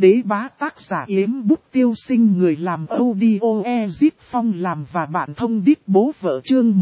đế bá tác giả Yếm Bút Tiêu Sinh, người làm audio Ezip Phong làm và bạn thông đít bố vợ, chương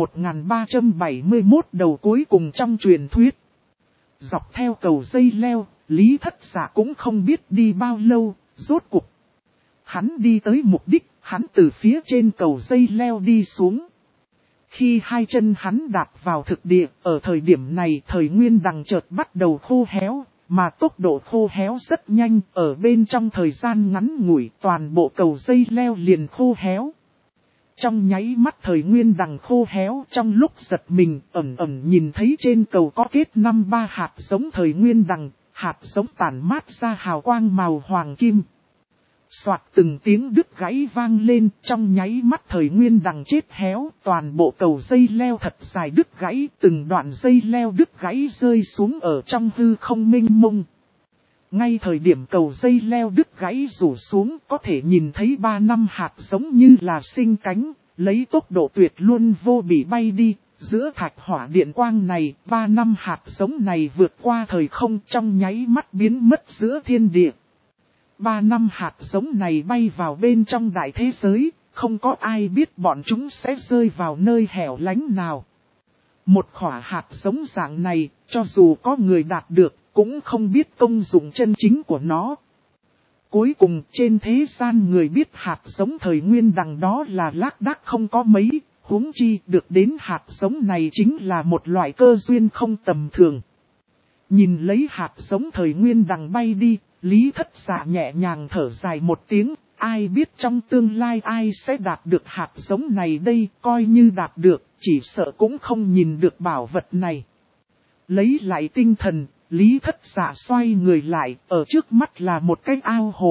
1371 đầu cuối cùng trong truyền thuyết. Dọc theo cầu dây leo, Lý Thất Dạ cũng không biết đi bao lâu, rốt cuộc hắn đi tới mục đích, hắn từ phía trên cầu dây leo đi xuống. Khi hai chân hắn đạp vào thực địa, ở thời điểm này thời nguyên đằng chợt bắt đầu khô héo, mà tốc độ khô héo rất nhanh, ở bên trong thời gian ngắn ngủi toàn bộ cầu dây leo liền khô héo. Trong nháy mắt thời nguyên đằng khô héo, trong lúc giật mình ẩn ẩn nhìn thấy trên cầu có kết 5-3 hạt giống thời nguyên đằng, hạt giống tản mát ra hào quang màu hoàng kim. Soạt từng tiếng đứt gãy vang lên, trong nháy mắt thời nguyên đằng chết héo, toàn bộ cầu dây leo thật dài đứt gãy, từng đoạn dây leo đứt gãy rơi xuống ở trong hư không mênh mông. Ngay thời điểm cầu dây leo đứt gãy rủ xuống, có thể nhìn thấy 3-5 hạt giống như là sinh cánh, lấy tốc độ tuyệt luôn vô bỉ bay đi. Giữa thạch hỏa điện quang này, 3-5 hạt giống này vượt qua thời không, trong nháy mắt biến mất giữa thiên địa. 3-5 hạt giống này bay vào bên trong đại thế giới, không có ai biết bọn chúng sẽ rơi vào nơi hẻo lánh nào. Một khỏa hạt giống dạng này, cho dù có người đạt được, cũng không biết công dụng chân chính của nó. Cuối cùng trên thế gian người biết hạt giống thời nguyên đằng đó là lác đác không có mấy, huống chi được đến hạt giống này chính là một loại cơ duyên không tầm thường. Nhìn lấy hạt giống thời nguyên đằng bay đi, Lý Thất Dạ nhẹ nhàng thở dài một tiếng, ai biết trong tương lai ai sẽ đạt được hạt giống này đây, coi như đạt được, chỉ sợ cũng không nhìn được bảo vật này. Lấy lại tinh thần, Lý Thất Dạ xoay người lại, ở trước mắt là một cái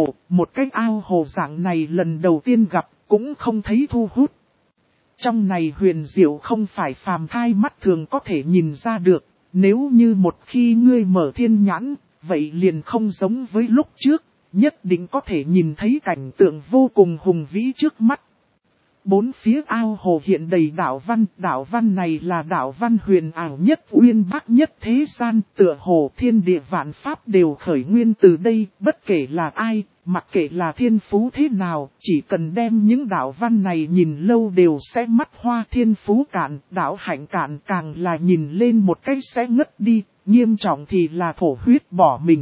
ao hồ dạng này lần đầu tiên gặp, cũng không thấy thu hút. Trong này huyền diệu không phải phàm thai mắt thường có thể nhìn ra được, nếu như một khi ngươi mở thiên nhãn, vậy liền không giống với lúc trước, nhất định có thể nhìn thấy cảnh tượng vô cùng hùng vĩ trước mắt. Bốn phía ao hồ hiện đầy đạo văn này là đạo văn huyền ảo nhất uyên bác nhất thế gian, tựa hồ thiên địa vạn pháp đều khởi nguyên từ đây, bất kể là ai, mặc kệ là thiên phú thế nào, chỉ cần đem những đạo văn này nhìn lâu đều sẽ mắt hoa. Thiên phú cạn, đạo hạnh cạn, càng là nhìn lên một cái sẽ ngất đi, nghiêm trọng thì là thổ huyết bỏ mình.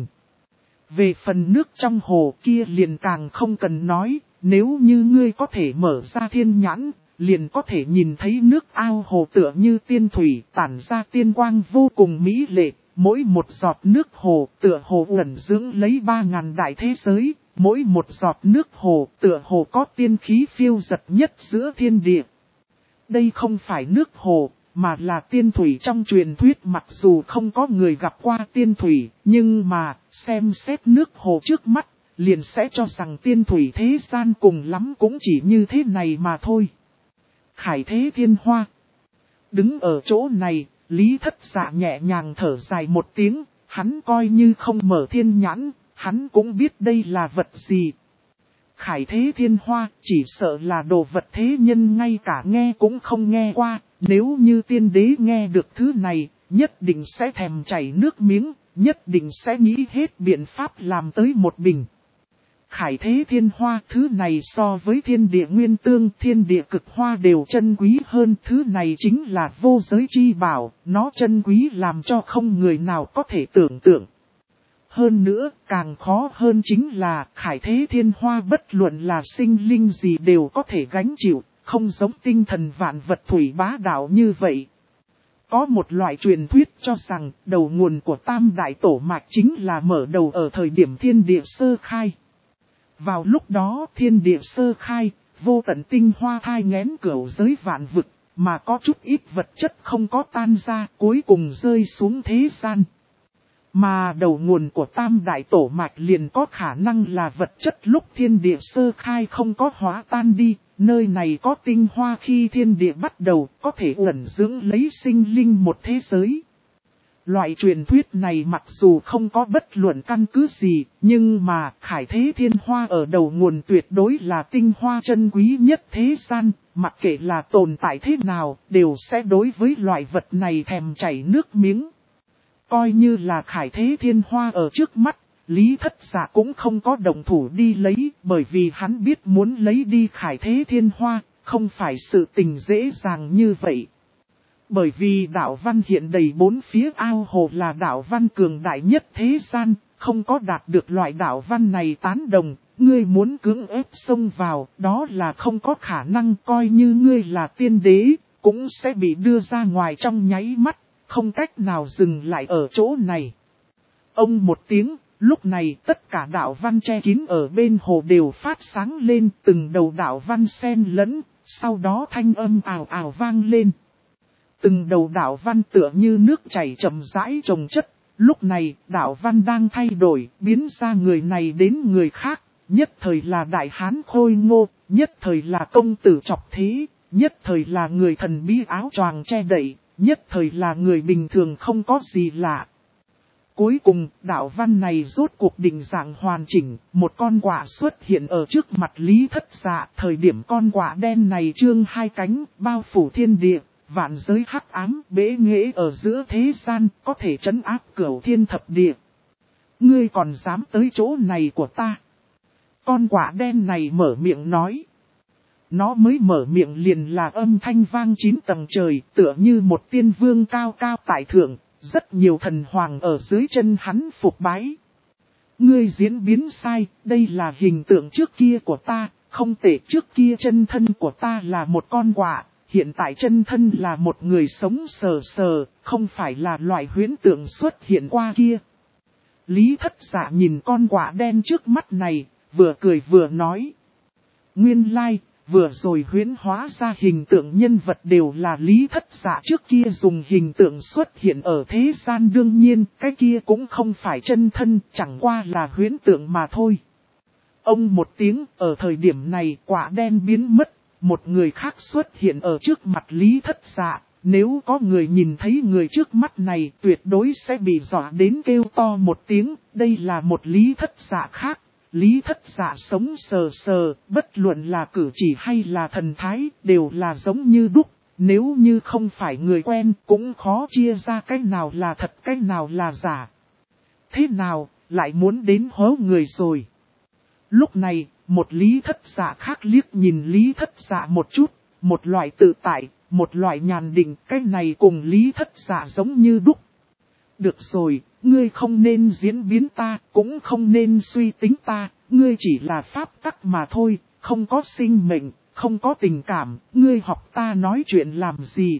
Về phần nước trong hồ kia liền càng không cần nói, nếu như ngươi có thể mở ra thiên nhãn, liền có thể nhìn thấy nước ao hồ tựa như tiên thủy tản ra tiên quang vô cùng mỹ lệ, mỗi một giọt nước hồ tựa hồ ẩn dưỡng lấy 3000 đại thế giới, mỗi một giọt nước hồ tựa hồ có tiên khí phiêu dật nhất giữa thiên địa. Đây không phải nước hồ, mà là tiên thủy trong truyền thuyết, mặc dù không có người gặp qua tiên thủy, nhưng mà xem xét nước hồ trước mắt, liền sẽ cho rằng tiên thủy thế gian cùng lắm cũng chỉ như thế này mà thôi. Khải thế thiên hoa. Đứng ở chỗ này, Lý Thất Dạ nhẹ nhàng thở dài một tiếng, hắn coi như không mở thiên nhãn, hắn cũng biết đây là vật gì. Khải thế thiên hoa, chỉ sợ là đồ vật thế nhân ngay cả nghe cũng không nghe qua, nếu như tiên đế nghe được thứ này, nhất định sẽ thèm chảy nước miếng, nhất định sẽ nghĩ hết biện pháp làm tới một bình. Khải thế thiên hoa, thứ này so với thiên địa nguyên tương, thiên địa cực hoa đều chân quý hơn, thứ này chính là vô giới chi bảo, nó chân quý làm cho không người nào có thể tưởng tượng. Hơn nữa, càng khó hơn chính là khải thế thiên hoa bất luận là sinh linh gì đều có thể gánh chịu, không giống tinh thần vạn vật thủy bá đạo như vậy. Có một loại truyền thuyết cho rằng đầu nguồn của tam đại tổ mạch chính là mở đầu ở thời điểm thiên địa sơ khai. Vào lúc đó thiên địa sơ khai, vô tận tinh hoa thai nghén cửu giới vạn vực, mà có chút ít vật chất không có tan ra, cuối cùng rơi xuống thế gian. Mà đầu nguồn của tam đại tổ mạch liền có khả năng là vật chất lúc thiên địa sơ khai không có hóa tan đi, nơi này có tinh hoa khi thiên địa bắt đầu, có thể ẩn dưỡng lấy sinh linh một thế giới. Loại truyền thuyết này mặc dù không có bất luận căn cứ gì, nhưng mà khải thế thiên hoa ở đầu nguồn tuyệt đối là tinh hoa chân quý nhất thế gian, mặc kệ là tồn tại thế nào, đều sẽ đối với loại vật này thèm chảy nước miếng. Coi như là khải thế thiên hoa ở trước mắt, Lý Thất Dạ cũng không có động thủ đi lấy, bởi vì hắn biết muốn lấy đi Khải Thế Thiên Hoa, không phải sự tình dễ dàng như vậy. Bởi vì đạo văn hiện đầy bốn phía ao hồ là đạo văn cường đại nhất thế gian, không có đạt được loại đạo văn này tán đồng, ngươi muốn cưỡng ép xông vào, đó là không có khả năng, coi như ngươi là tiên đế, cũng sẽ bị đưa ra ngoài trong nháy mắt, không cách nào dừng lại ở chỗ này. Ông một tiếng, lúc này tất cả đạo văn che kín ở bên hồ đều phát sáng lên, từng đầu đạo văn xen lẫn, sau đó thanh âm ào ào vang lên. Từng đầu đạo văn tựa như nước chảy chậm rãi chồng chất, lúc này đạo văn đang thay đổi, biến ra người này đến người khác, nhất thời là đại hán khôi ngô, nhất thời là công tử trọc thế, nhất thời là người thần bí áo choàng che đậy, nhất thời là người bình thường không có gì lạ. Cuối cùng, đạo văn này rốt cuộc định dạng hoàn chỉnh, một con quạ xuất hiện ở trước mặt Lý Thất Dạ. Thời điểm con quạ đen này trương hai cánh, bao phủ thiên địa, vạn giới hắc ám, bế nghệ ở giữa thế gian, có thể trấn áp cửu thiên thập địa. Ngươi còn dám tới chỗ này của ta? Con quạ đen này mở miệng nói. Nó mới mở miệng liền là âm thanh vang 9 tầng trời, tựa như một tiên vương cao cao tại thượng. Rất nhiều thần hoàng ở dưới chân hắn phục bái. Ngươi diễn biến sai, đây là hình tượng trước kia của ta, không tệ, trước kia chân thân của ta là một con quạ, hiện tại chân thân là một người sống sờ sờ, không phải là loại huyễn tượng xuất hiện qua kia. Lý Thất Dạ nhìn con quạ đen trước mắt này, vừa cười vừa nói. Nguyên lai, vừa rồi huyễn hóa ra hình tượng nhân vật đều là Lý Thất Dạ trước kia dùng hình tượng xuất hiện ở thế gian, đương nhiên, cái kia cũng không phải chân thân, chẳng qua là huyễn tượng mà thôi. Ông một tiếng, ở thời điểm này quả đen biến mất, một người khác xuất hiện ở trước mặt Lý Thất Dạ. Nếu có người nhìn thấy người trước mắt này tuyệt đối sẽ bị dọa đến kêu to một tiếng, đây là một Lý Thất Dạ khác. Lý Thất Dạ sống sờ sờ, bất luận là cử chỉ hay là thần thái, đều là giống như đúc. Nếu như không phải người quen, cũng khó chia ra cái nào là thật cái nào là giả. Thế nào, lại muốn đến hố người rồi? Lúc này, một Lý Thất Dạ khác liếc nhìn Lý Thất Dạ một chút, một loại tự tại, một loại nhàn định, cái này cùng Lý Thất Dạ giống như đúc. Được rồi, ngươi không nên diễn biến ta, cũng không nên suy tính ta, ngươi chỉ là pháp tắc mà thôi, không có sinh mệnh, không có tình cảm, ngươi học ta nói chuyện làm gì?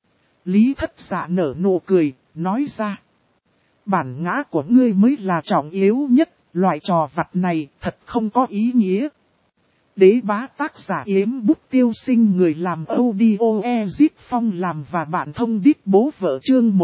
Lý Thất Dạ nở nụ cười, nói ra. Bản ngã của ngươi mới là trọng yếu nhất, loại trò vặt này thật không có ý nghĩa. Đế bá tác giả Yếm Bút Tiêu Sinh, người làm audio Ezit Phong làm và bạn thông đít bố vợ chương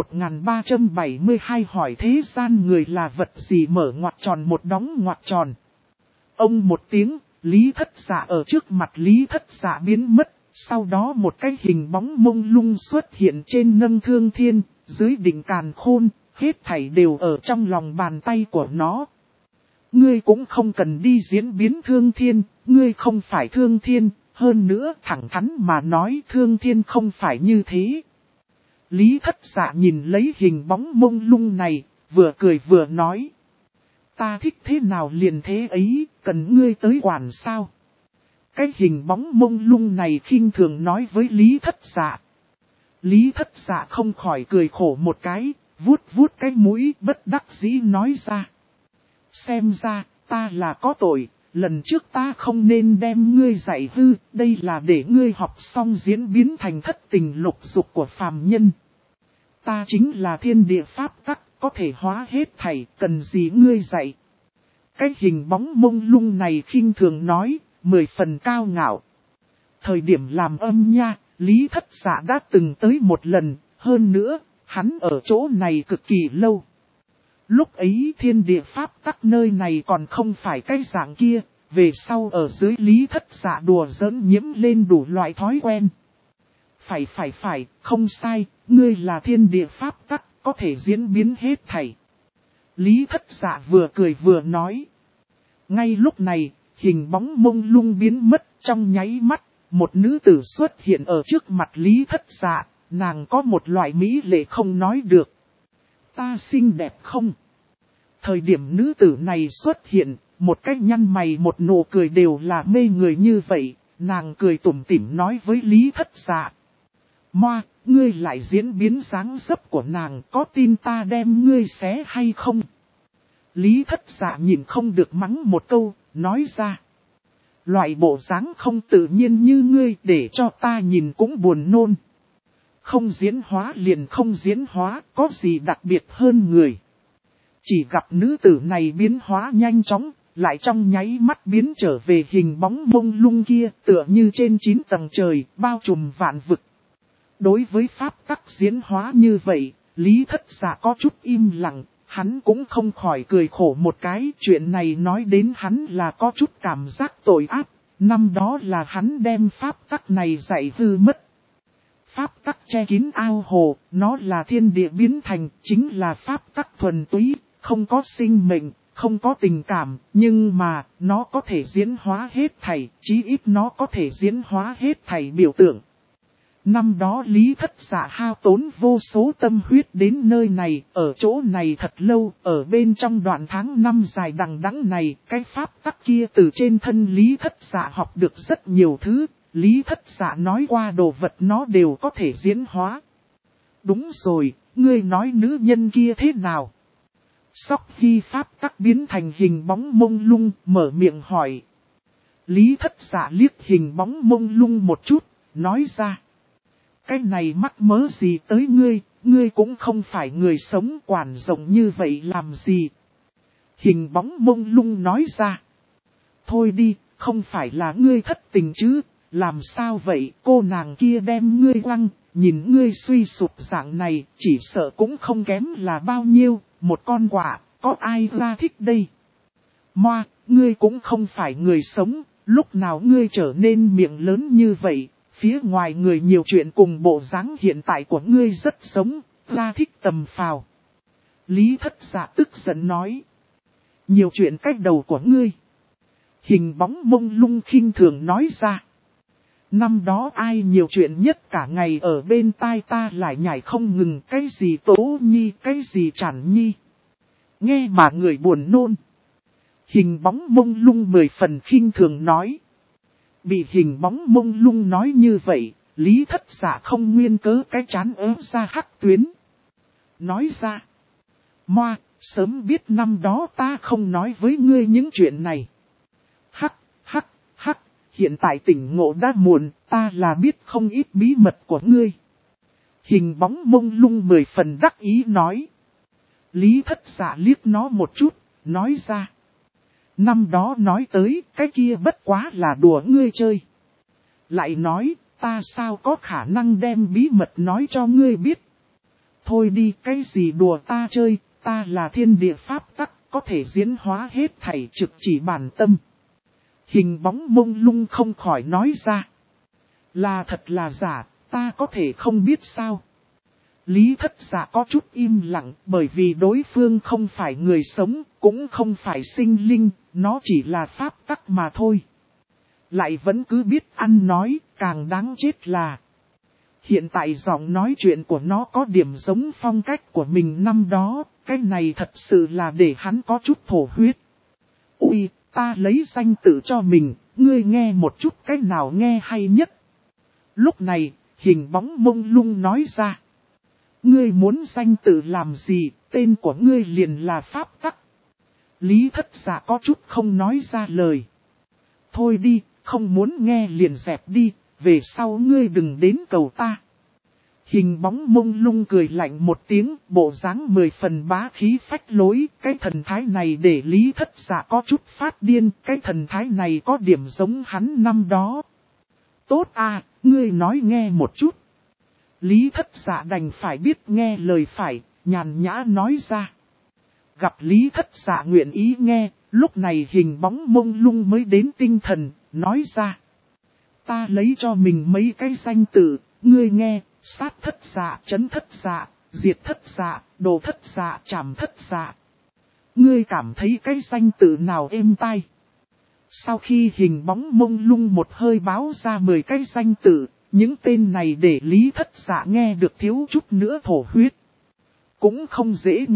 1372 hỏi thế gian người là vật gì, mở ngoặc tròn một đóng ngoặc tròn. Ông một tiếng, Lý Thất Dạ ở trước mặt Lý Thất Dạ biến mất, sau đó một cái hình bóng mông lung xuất hiện trên nâng thương thiên, dưới đỉnh càn khôn, hết thảy đều ở trong lòng bàn tay của nó. Ngươi cũng không cần đi diễn biến thương thiên, ngươi không phải thương thiên, hơn nữa thẳng thắn mà nói thương thiên không phải như thế. Lý Thất Dạ nhìn lấy hình bóng mông lung này, vừa cười vừa nói. Ta thích thế nào liền thế ấy, cần ngươi tới quản sao? Cái hình bóng mông lung này khinh thường nói với Lý Thất Dạ. Lý Thất Dạ không khỏi cười khổ một cái, vuốt vuốt cái mũi bất đắc dĩ nói ra. Xem ra, ta là có tội, lần trước ta không nên đem ngươi dạy hư, đây là để ngươi học xong diễn biến thành thất tình lục dục của phàm nhân. Ta chính là thiên địa pháp tắc, có thể hóa hết thảy, cần gì ngươi dạy. Cái hình bóng mông lung này khinh thường nói, 10 phần cao ngạo. Thời điểm làm âm nha, Lý Thất Dạ đã từng tới một lần, hơn nữa, hắn ở chỗ này cực kỳ lâu. Lúc ấy thiên địa pháp tắc nơi này còn không phải cái dạng kia, về sau ở dưới Lý Thất Dạ đùa giỡn nhiễm lên đủ loại thói quen. Phải, không sai, ngươi là thiên địa pháp tắc, có thể diễn biến hết thảy. Lý Thất Dạ vừa cười vừa nói. Ngay lúc này, hình bóng mông lung biến mất, trong nháy mắt, một nữ tử xuất hiện ở trước mặt Lý Thất Dạ, nàng có một loại mỹ lệ không nói được. Ta xinh đẹp không? Thời điểm nữ tử này xuất hiện, một cái nhăn mày một nụ cười đều là mê người như vậy, nàng cười tủm tỉm nói với Lý Thất Dạ. Moa, ngươi lại diễn biến dáng dấp của nàng, có tin ta đem ngươi xé hay không? Lý Thất Dạ nhìn không được mắng một câu, nói ra. Loại bộ dáng không tự nhiên như ngươi để cho ta nhìn cũng buồn nôn. Không diễn hóa liền không diễn hóa, có gì đặc biệt hơn người. Chỉ gặp nữ tử này biến hóa nhanh chóng, lại trong nháy mắt biến trở về hình bóng mông lung kia, tựa như trên 9 tầng trời, bao trùm vạn vực. Đối với pháp tắc diễn hóa như vậy, Lý Thất Dạ có chút im lặng, hắn cũng không khỏi cười khổ một cái. Chuyện này nói đến hắn là có chút cảm giác tội ác, năm đó là hắn đem pháp tắc này dạy hư mất. Pháp tắc che kín ao hồ, nó là thiên địa biến thành, chính là pháp tắc thuần túy, không có sinh mệnh, không có tình cảm, nhưng mà, nó có thể diễn hóa hết thảy, chí ít nó có thể diễn hóa hết thảy biểu tượng. Năm đó Lý Thất Dạ hao tốn vô số tâm huyết đến nơi này, ở chỗ này thật lâu, ở bên trong đoạn tháng năm dài đằng đẵng này, cái pháp tắc kia từ trên thân Lý Thất Dạ học được rất nhiều thứ, Lý Thất Dạ nói qua đồ vật nó đều có thể diễn hóa. Đúng rồi, ngươi nói nữ nhân kia thế nào? Sóc Hy pháp tắc biến thành hình bóng mông lung, mở miệng hỏi. Lý Thất Dạ liếc hình bóng mông lung một chút, nói ra. Cái này mắc mớ gì tới ngươi cũng không phải người sống quản rộng như vậy làm gì. Hình bóng mông lung nói ra. Thôi đi, không phải là ngươi thất tình chứ, làm sao vậy cô nàng kia đem ngươi quăng, nhìn ngươi suy sụp dạng này, chỉ sợ cũng không kém là bao nhiêu, một con quạ, có ai ra thích đây. Moa, ngươi cũng không phải người sống, lúc nào ngươi trở nên miệng lớn như vậy. Phía ngoài người nhiều chuyện cùng bộ dáng hiện tại của ngươi rất giống, ra thích tầm phào. Lý Thất Dạ tức giận nói. Nhiều chuyện cách đầu của ngươi. Hình bóng mông lung khinh thường nói ra. Năm đó ai nhiều chuyện nhất cả ngày ở bên tai ta lại nhảy không ngừng, cái gì Tố Nhi, cái gì Trản Nhi. Nghe mà người buồn nôn. Hình bóng mông lung 10 phần khinh thường nói. Bị hình bóng mông lung nói như vậy, Lý Thất Dạ không nguyên cớ cái chán ớ ra hắc tuyến. Nói ra. Moa, sớm biết năm đó ta không nói với ngươi những chuyện này. Hắc, hiện tại tỉnh ngộ đã muộn, ta là biết không ít bí mật của ngươi. Hình bóng mông lung 10 phần đắc ý nói. Lý Thất Dạ liếc nó một chút, nói ra. Năm đó nói tới, cái kia bất quá là đùa ngươi chơi. Lại nói, ta sao có khả năng đem bí mật nói cho ngươi biết. Thôi đi, cái gì đùa ta chơi, ta là thiên địa pháp tắc, có thể diễn hóa hết thảy trực chỉ bản tâm. Hình bóng mông lung không khỏi nói ra. Là thật là giả, ta có thể không biết sao. Lý Thất Dạ có chút im lặng, bởi vì đối phương không phải người sống, cũng không phải sinh linh, nó chỉ là pháp tắc mà thôi. Lại vẫn cứ biết ăn nói, càng đáng chết là. Hiện tại giọng nói chuyện của nó có điểm giống phong cách của mình năm đó, cái này thật sự là để hắn có chút thổ huyết. Ui, ta lấy danh tự cho mình, ngươi nghe một chút cái nào nghe hay nhất. Lúc này, hình bóng mông lung nói ra. Ngươi muốn danh tự làm gì, tên của ngươi liền là pháp tắc. Lý Thất Dạ có chút không nói ra lời. Thôi đi, không muốn nghe liền dẹp đi, về sau ngươi đừng đến cầu ta. Hình bóng mông lung cười lạnh một tiếng, bộ dáng 10 phần bá khí phách lối, cái thần thái này để Lý Thất Dạ có chút phát điên, cái thần thái này có điểm giống hắn năm đó. Tốt à, ngươi nói nghe một chút. Lý Thất Dạ đành phải biết nghe lời phải, nhàn nhã nói ra. Gặp Lý Thất Dạ nguyện ý nghe, lúc này hình bóng mông lung mới đến tinh thần, nói ra. Ta lấy cho mình mấy cái danh tự, ngươi nghe, sát thất dạ, chấn thất dạ, diệt thất dạ, đồ thất dạ, trảm thất dạ. Ngươi cảm thấy cái danh tự nào êm tai? Sau khi hình bóng mông lung một hơi báo ra 10 cái danh tự, những tên này để Lý Thất Dạ nghe được thiếu chút nữa thổ huyết. Cũng không dễ nghe,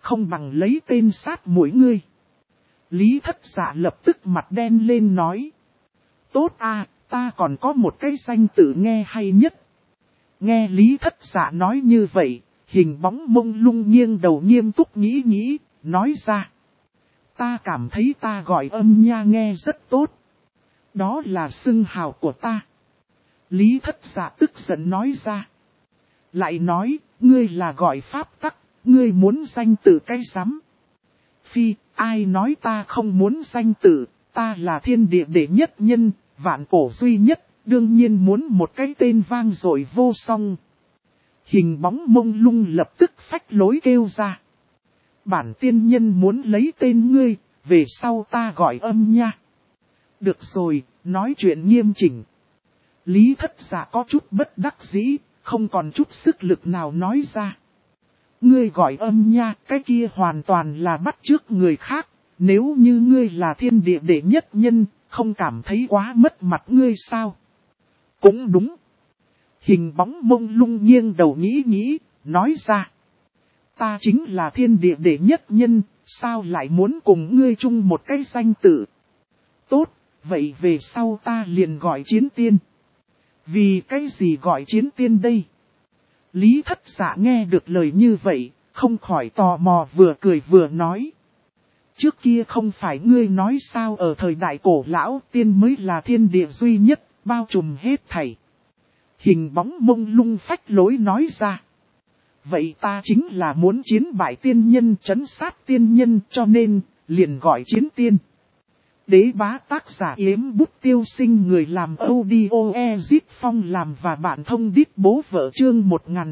không bằng lấy tên sát mũi ngươi. Lý Thất Dạ lập tức mặt đen lên nói. Tốt à, ta còn có một cái danh tự nghe hay nhất. Nghe Lý Thất Dạ nói như vậy, hình bóng mông lung nghiêng đầu nghiêm túc nghĩ, nói ra. Ta cảm thấy ta gọi âm nha nghe rất tốt. Đó là xưng hào của ta. Lý Thất Dạ tức giận nói ra. Lại nói, ngươi là gọi pháp tắc, ngươi muốn danh tự cái rắm. Phi, ai nói ta không muốn danh tự, ta là thiên địa đệ nhất nhân, vạn cổ duy nhất, đương nhiên muốn một cái tên vang dội vô song. Hình bóng mông lung lập tức phách lối kêu ra. Bản tiên nhân muốn lấy tên ngươi, về sau ta gọi âm nha. Được rồi, nói chuyện nghiêm chỉnh. Lý Thất Dạ có chút bất đắc dĩ, không còn chút sức lực nào nói ra. Ngươi gọi âm nha, cái kia hoàn toàn là bắt chước người khác. Nếu như ngươi là thiên địa đệ nhất nhân, không cảm thấy quá mất mặt ngươi sao? Cũng đúng. Hình bóng mông lung nghiêng đầu nghĩ, nói ra. Ta chính là thiên địa đệ nhất nhân, sao lại muốn cùng ngươi chung một cái danh tự? Tốt, vậy về sau ta liền gọi chiến tiên. Vì cái gì gọi chiến tiên đây? Lý Thất Dạ nghe được lời như vậy, không khỏi tò mò vừa cười vừa nói. Trước kia không phải ngươi nói sao ở thời đại cổ lão tiên mới là thiên địa duy nhất, bao trùm hết thảy. Hình bóng mông lung phách lối nói ra. Vậy ta chính là muốn chiến bại tiên nhân trấn sát tiên nhân cho nên, liền gọi chiến tiên. Đế bá tác giả Yếm Bút Tiêu Sinh người làm audio Ezit Phong làm và bạn thông đít bố vợ chương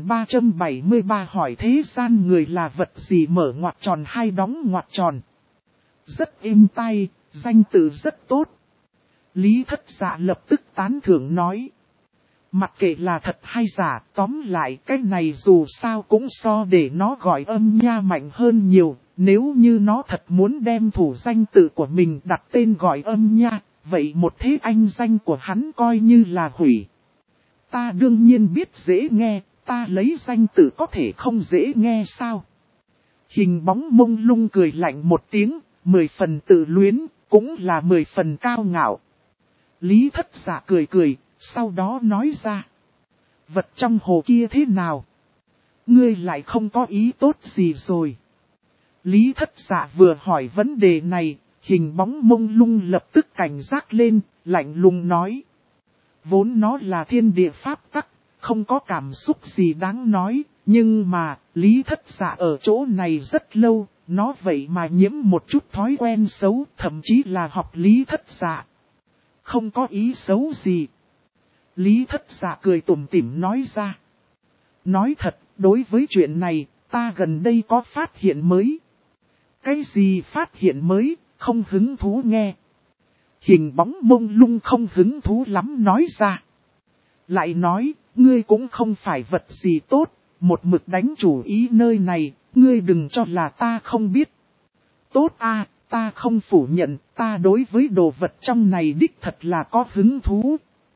1373 hỏi thế gian người là vật gì mở ngoặc tròn hay đóng ngoặc tròn. Rất êm tai, danh từ rất tốt. Lý Thất Dạ lập tức tán thưởng nói. Mặc kệ là thật hay giả, tóm lại cái này dù sao cũng so để nó gọi âm nha mạnh hơn nhiều. Nếu như nó thật muốn đem thủ danh tự của mình đặt tên gọi âm nha, vậy một thế anh danh của hắn coi như là hủy. Ta đương nhiên biết dễ nghe, ta lấy danh tự có thể không dễ nghe sao? Hình bóng mông lung cười lạnh một tiếng, 10 phần tự luyến, cũng là 10 phần cao ngạo. Lý Thất Dạ cười, sau đó nói ra. Vật trong hồ kia thế nào? Ngươi lại không có ý tốt gì rồi. Lý Thất Dạ vừa hỏi vấn đề này, hình bóng mông lung lập tức cảnh giác lên, lạnh lùng nói. Vốn nó là thiên địa pháp tắc, không có cảm xúc gì đáng nói, nhưng mà, Lý Thất Dạ ở chỗ này rất lâu, nó vậy mà nhiễm một chút thói quen xấu, thậm chí là học Lý Thất Dạ. Không có ý xấu gì. Lý Thất Dạ cười tủm tỉm nói ra. Nói thật, đối với chuyện này, ta gần đây có phát hiện mới. Cái gì phát hiện mới, không hứng thú nghe. Hình bóng mông lung không hứng thú lắm nói ra. Lại nói, ngươi cũng không phải vật gì tốt, một mực đánh chủ ý nơi này, ngươi đừng cho là ta không biết. Tốt à, ta không phủ nhận, ta đối với đồ vật trong này đích thật là có hứng thú.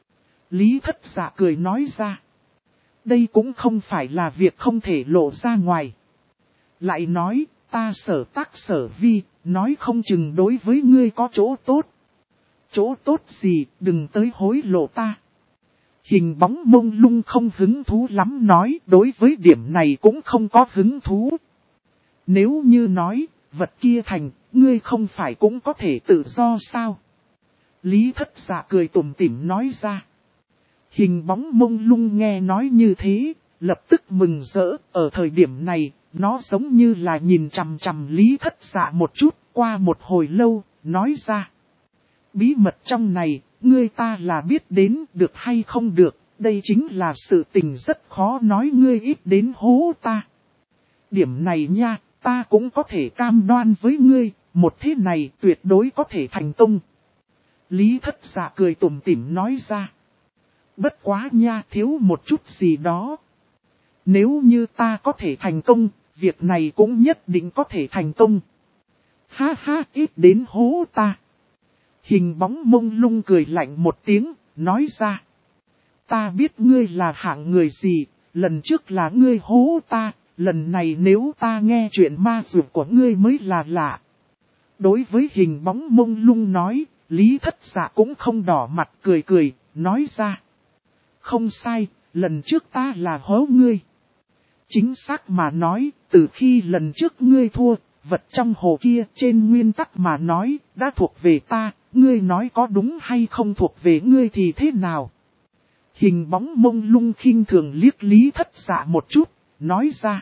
Lý Thất Dạ cười nói ra. Đây cũng không phải là việc không thể lộ ra ngoài. Lại nói, ta sở tác sở vi, nói không chừng đối với ngươi có chỗ tốt. Chỗ tốt gì, đừng tới hối lộ ta. Hình bóng mông lung không hứng thú lắm nói, đối với điểm này cũng không có hứng thú. Nếu như nói, vật kia thành, ngươi không phải cũng có thể tự do sao? Lý Thất Dạ cười tủm tỉm nói ra. Hình bóng mông lung nghe nói như thế, lập tức mừng rỡ, ở thời điểm này, nó giống như là nhìn chằm chằm Lý Thất Dạ một chút, qua một hồi lâu, nói ra. Bí mật trong này, ngươi ta là biết đến được hay không được, đây chính là sự tình rất khó nói ngươi ít đến hố ta. Điểm này nha, ta cũng có thể cam đoan với ngươi, một thế này tuyệt đối có thể thành công. Lý Thất Dạ cười tủm tỉm nói ra. Bất quá nha, thiếu một chút gì đó. Nếu như ta có thể thành công, việc này cũng nhất định có thể thành công. Ha ha, ít đến hố ta. Hình bóng mông lung cười lạnh một tiếng, nói ra. Ta biết ngươi là hạng người gì, lần trước là ngươi hố ta, lần này nếu ta nghe chuyện ma dược của ngươi mới là lạ. Đối với hình bóng mông lung nói, Lý Thất Dạ cũng không đỏ mặt cười cười, nói ra. Không sai, lần trước ta là hố ngươi. Chính xác mà nói, từ khi lần trước ngươi thua, vật trong hồ kia trên nguyên tắc mà nói, đã thuộc về ta, ngươi nói có đúng hay không thuộc về ngươi thì thế nào? Hình bóng mông lung khinh thường liếc Lý Thất Dạ một chút, nói ra.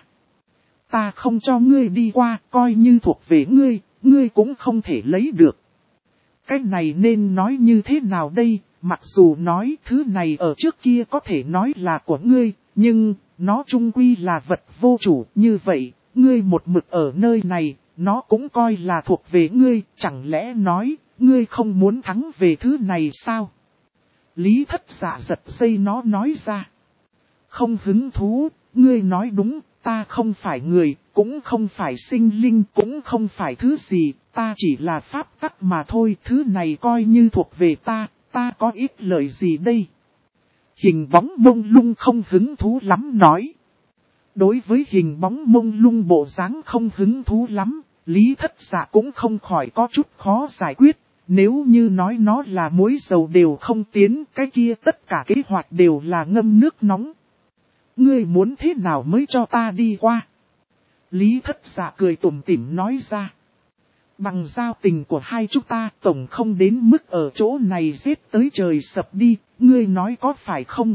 Ta không cho ngươi đi qua, coi như thuộc về ngươi, ngươi cũng không thể lấy được. Cái này nên nói như thế nào đây, mặc dù nói thứ này ở trước kia có thể nói là của ngươi, nhưng nó chung quy là vật vô chủ, như vậy, ngươi một mực ở nơi này, nó cũng coi là thuộc về ngươi, chẳng lẽ nói, ngươi không muốn thắng về thứ này sao? Lý Thất Dạ giật dây nó nói ra. Không hứng thú, ngươi nói đúng, ta không phải người, cũng không phải sinh linh, cũng không phải thứ gì, ta chỉ là pháp tắc mà thôi, thứ này coi như thuộc về ta có ít lời gì đây? Hình bóng mông lung không hứng thú lắm nói. Đối với hình bóng mông lung bộ dáng không hứng thú lắm, Lý Thất Dạ cũng không khỏi có chút khó giải quyết. Nếu như nói nó là muối dầu đều không tiến, cái kia tất cả kế hoạch đều là ngâm nước nóng. Ngươi muốn thế nào mới cho ta đi qua? Lý Thất Dạ cười tủm tỉm nói ra. Bằng giao tình của hai chúng ta tổng không đến mức ở chỗ này giết tới trời sập đi, ngươi nói có phải không?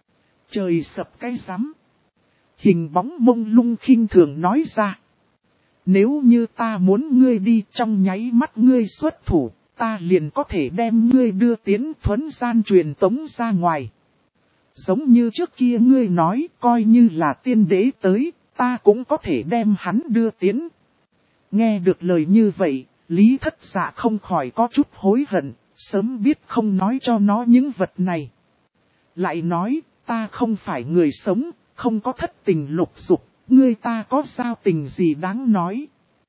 Trời sập cái rắm. Hình bóng mông lung khinh thường nói ra. Nếu như ta muốn ngươi đi trong nháy mắt ngươi xuất thủ, ta liền có thể đem ngươi đưa tiến thuấn gian truyền tống ra ngoài. Giống như trước kia ngươi nói, coi như là tiên đế tới, ta cũng có thể đem hắn đưa tiến. Nghe được lời như vậy, Lý Thất Dạ không khỏi có chút hối hận, sớm biết không nói cho nó những vật này. Lại nói, ta không phải người sống, không có thất tình lục dục, ngươi ta có giao tình gì đáng nói.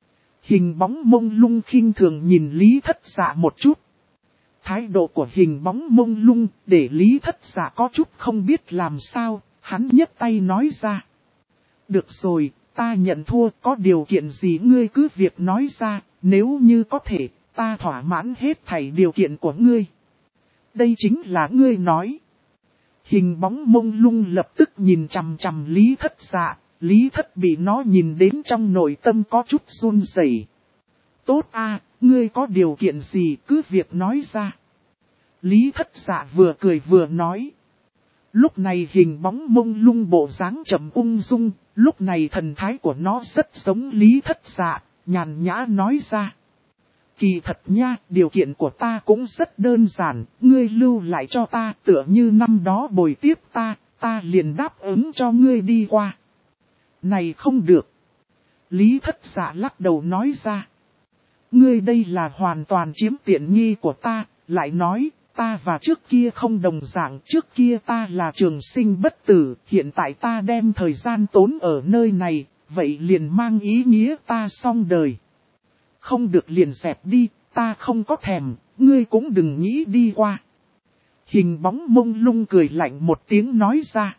Hình bóng mông lung khinh thường nhìn Lý Thất Dạ một chút. Thái độ của hình bóng mông lung để Lý Thất Dạ có chút không biết làm sao, hắn nhấc tay nói ra. Được rồi, ta nhận thua, có điều kiện gì ngươi cứ việc nói ra, nếu như có thể, ta thỏa mãn hết thảy điều kiện của ngươi. Đây chính là ngươi nói. Hình bóng mông lung lập tức nhìn chằm chằm Lý Thất Dạ, Lý Thất bị nó nhìn đến trong nội tâm có chút run rẩy. Tốt a, ngươi có điều kiện gì cứ việc nói ra. Lý Thất Dạ vừa cười vừa nói. Lúc này hình bóng mông lung bộ dáng chậm ung dung, lúc này thần thái của nó rất giống Lý Thất Dạ, nhàn nhã nói ra. Kỳ thật nha, điều kiện của ta cũng rất đơn giản, ngươi lưu lại cho ta tựa như năm đó bồi tiếp ta liền đáp ứng cho ngươi đi qua. Này không được. Lý Thất Dạ lắc đầu nói ra. Ngươi đây là hoàn toàn chiếm tiện nghi của ta, lại nói, ta và trước kia không đồng dạng, trước kia ta là trường sinh bất tử, hiện tại ta đem thời gian tốn ở nơi này, vậy liền mang ý nghĩa ta xong đời. Không được liền dẹp đi, ta không có thèm, ngươi cũng đừng nghĩ đi qua. Hình bóng mông lung cười lạnh một tiếng nói ra.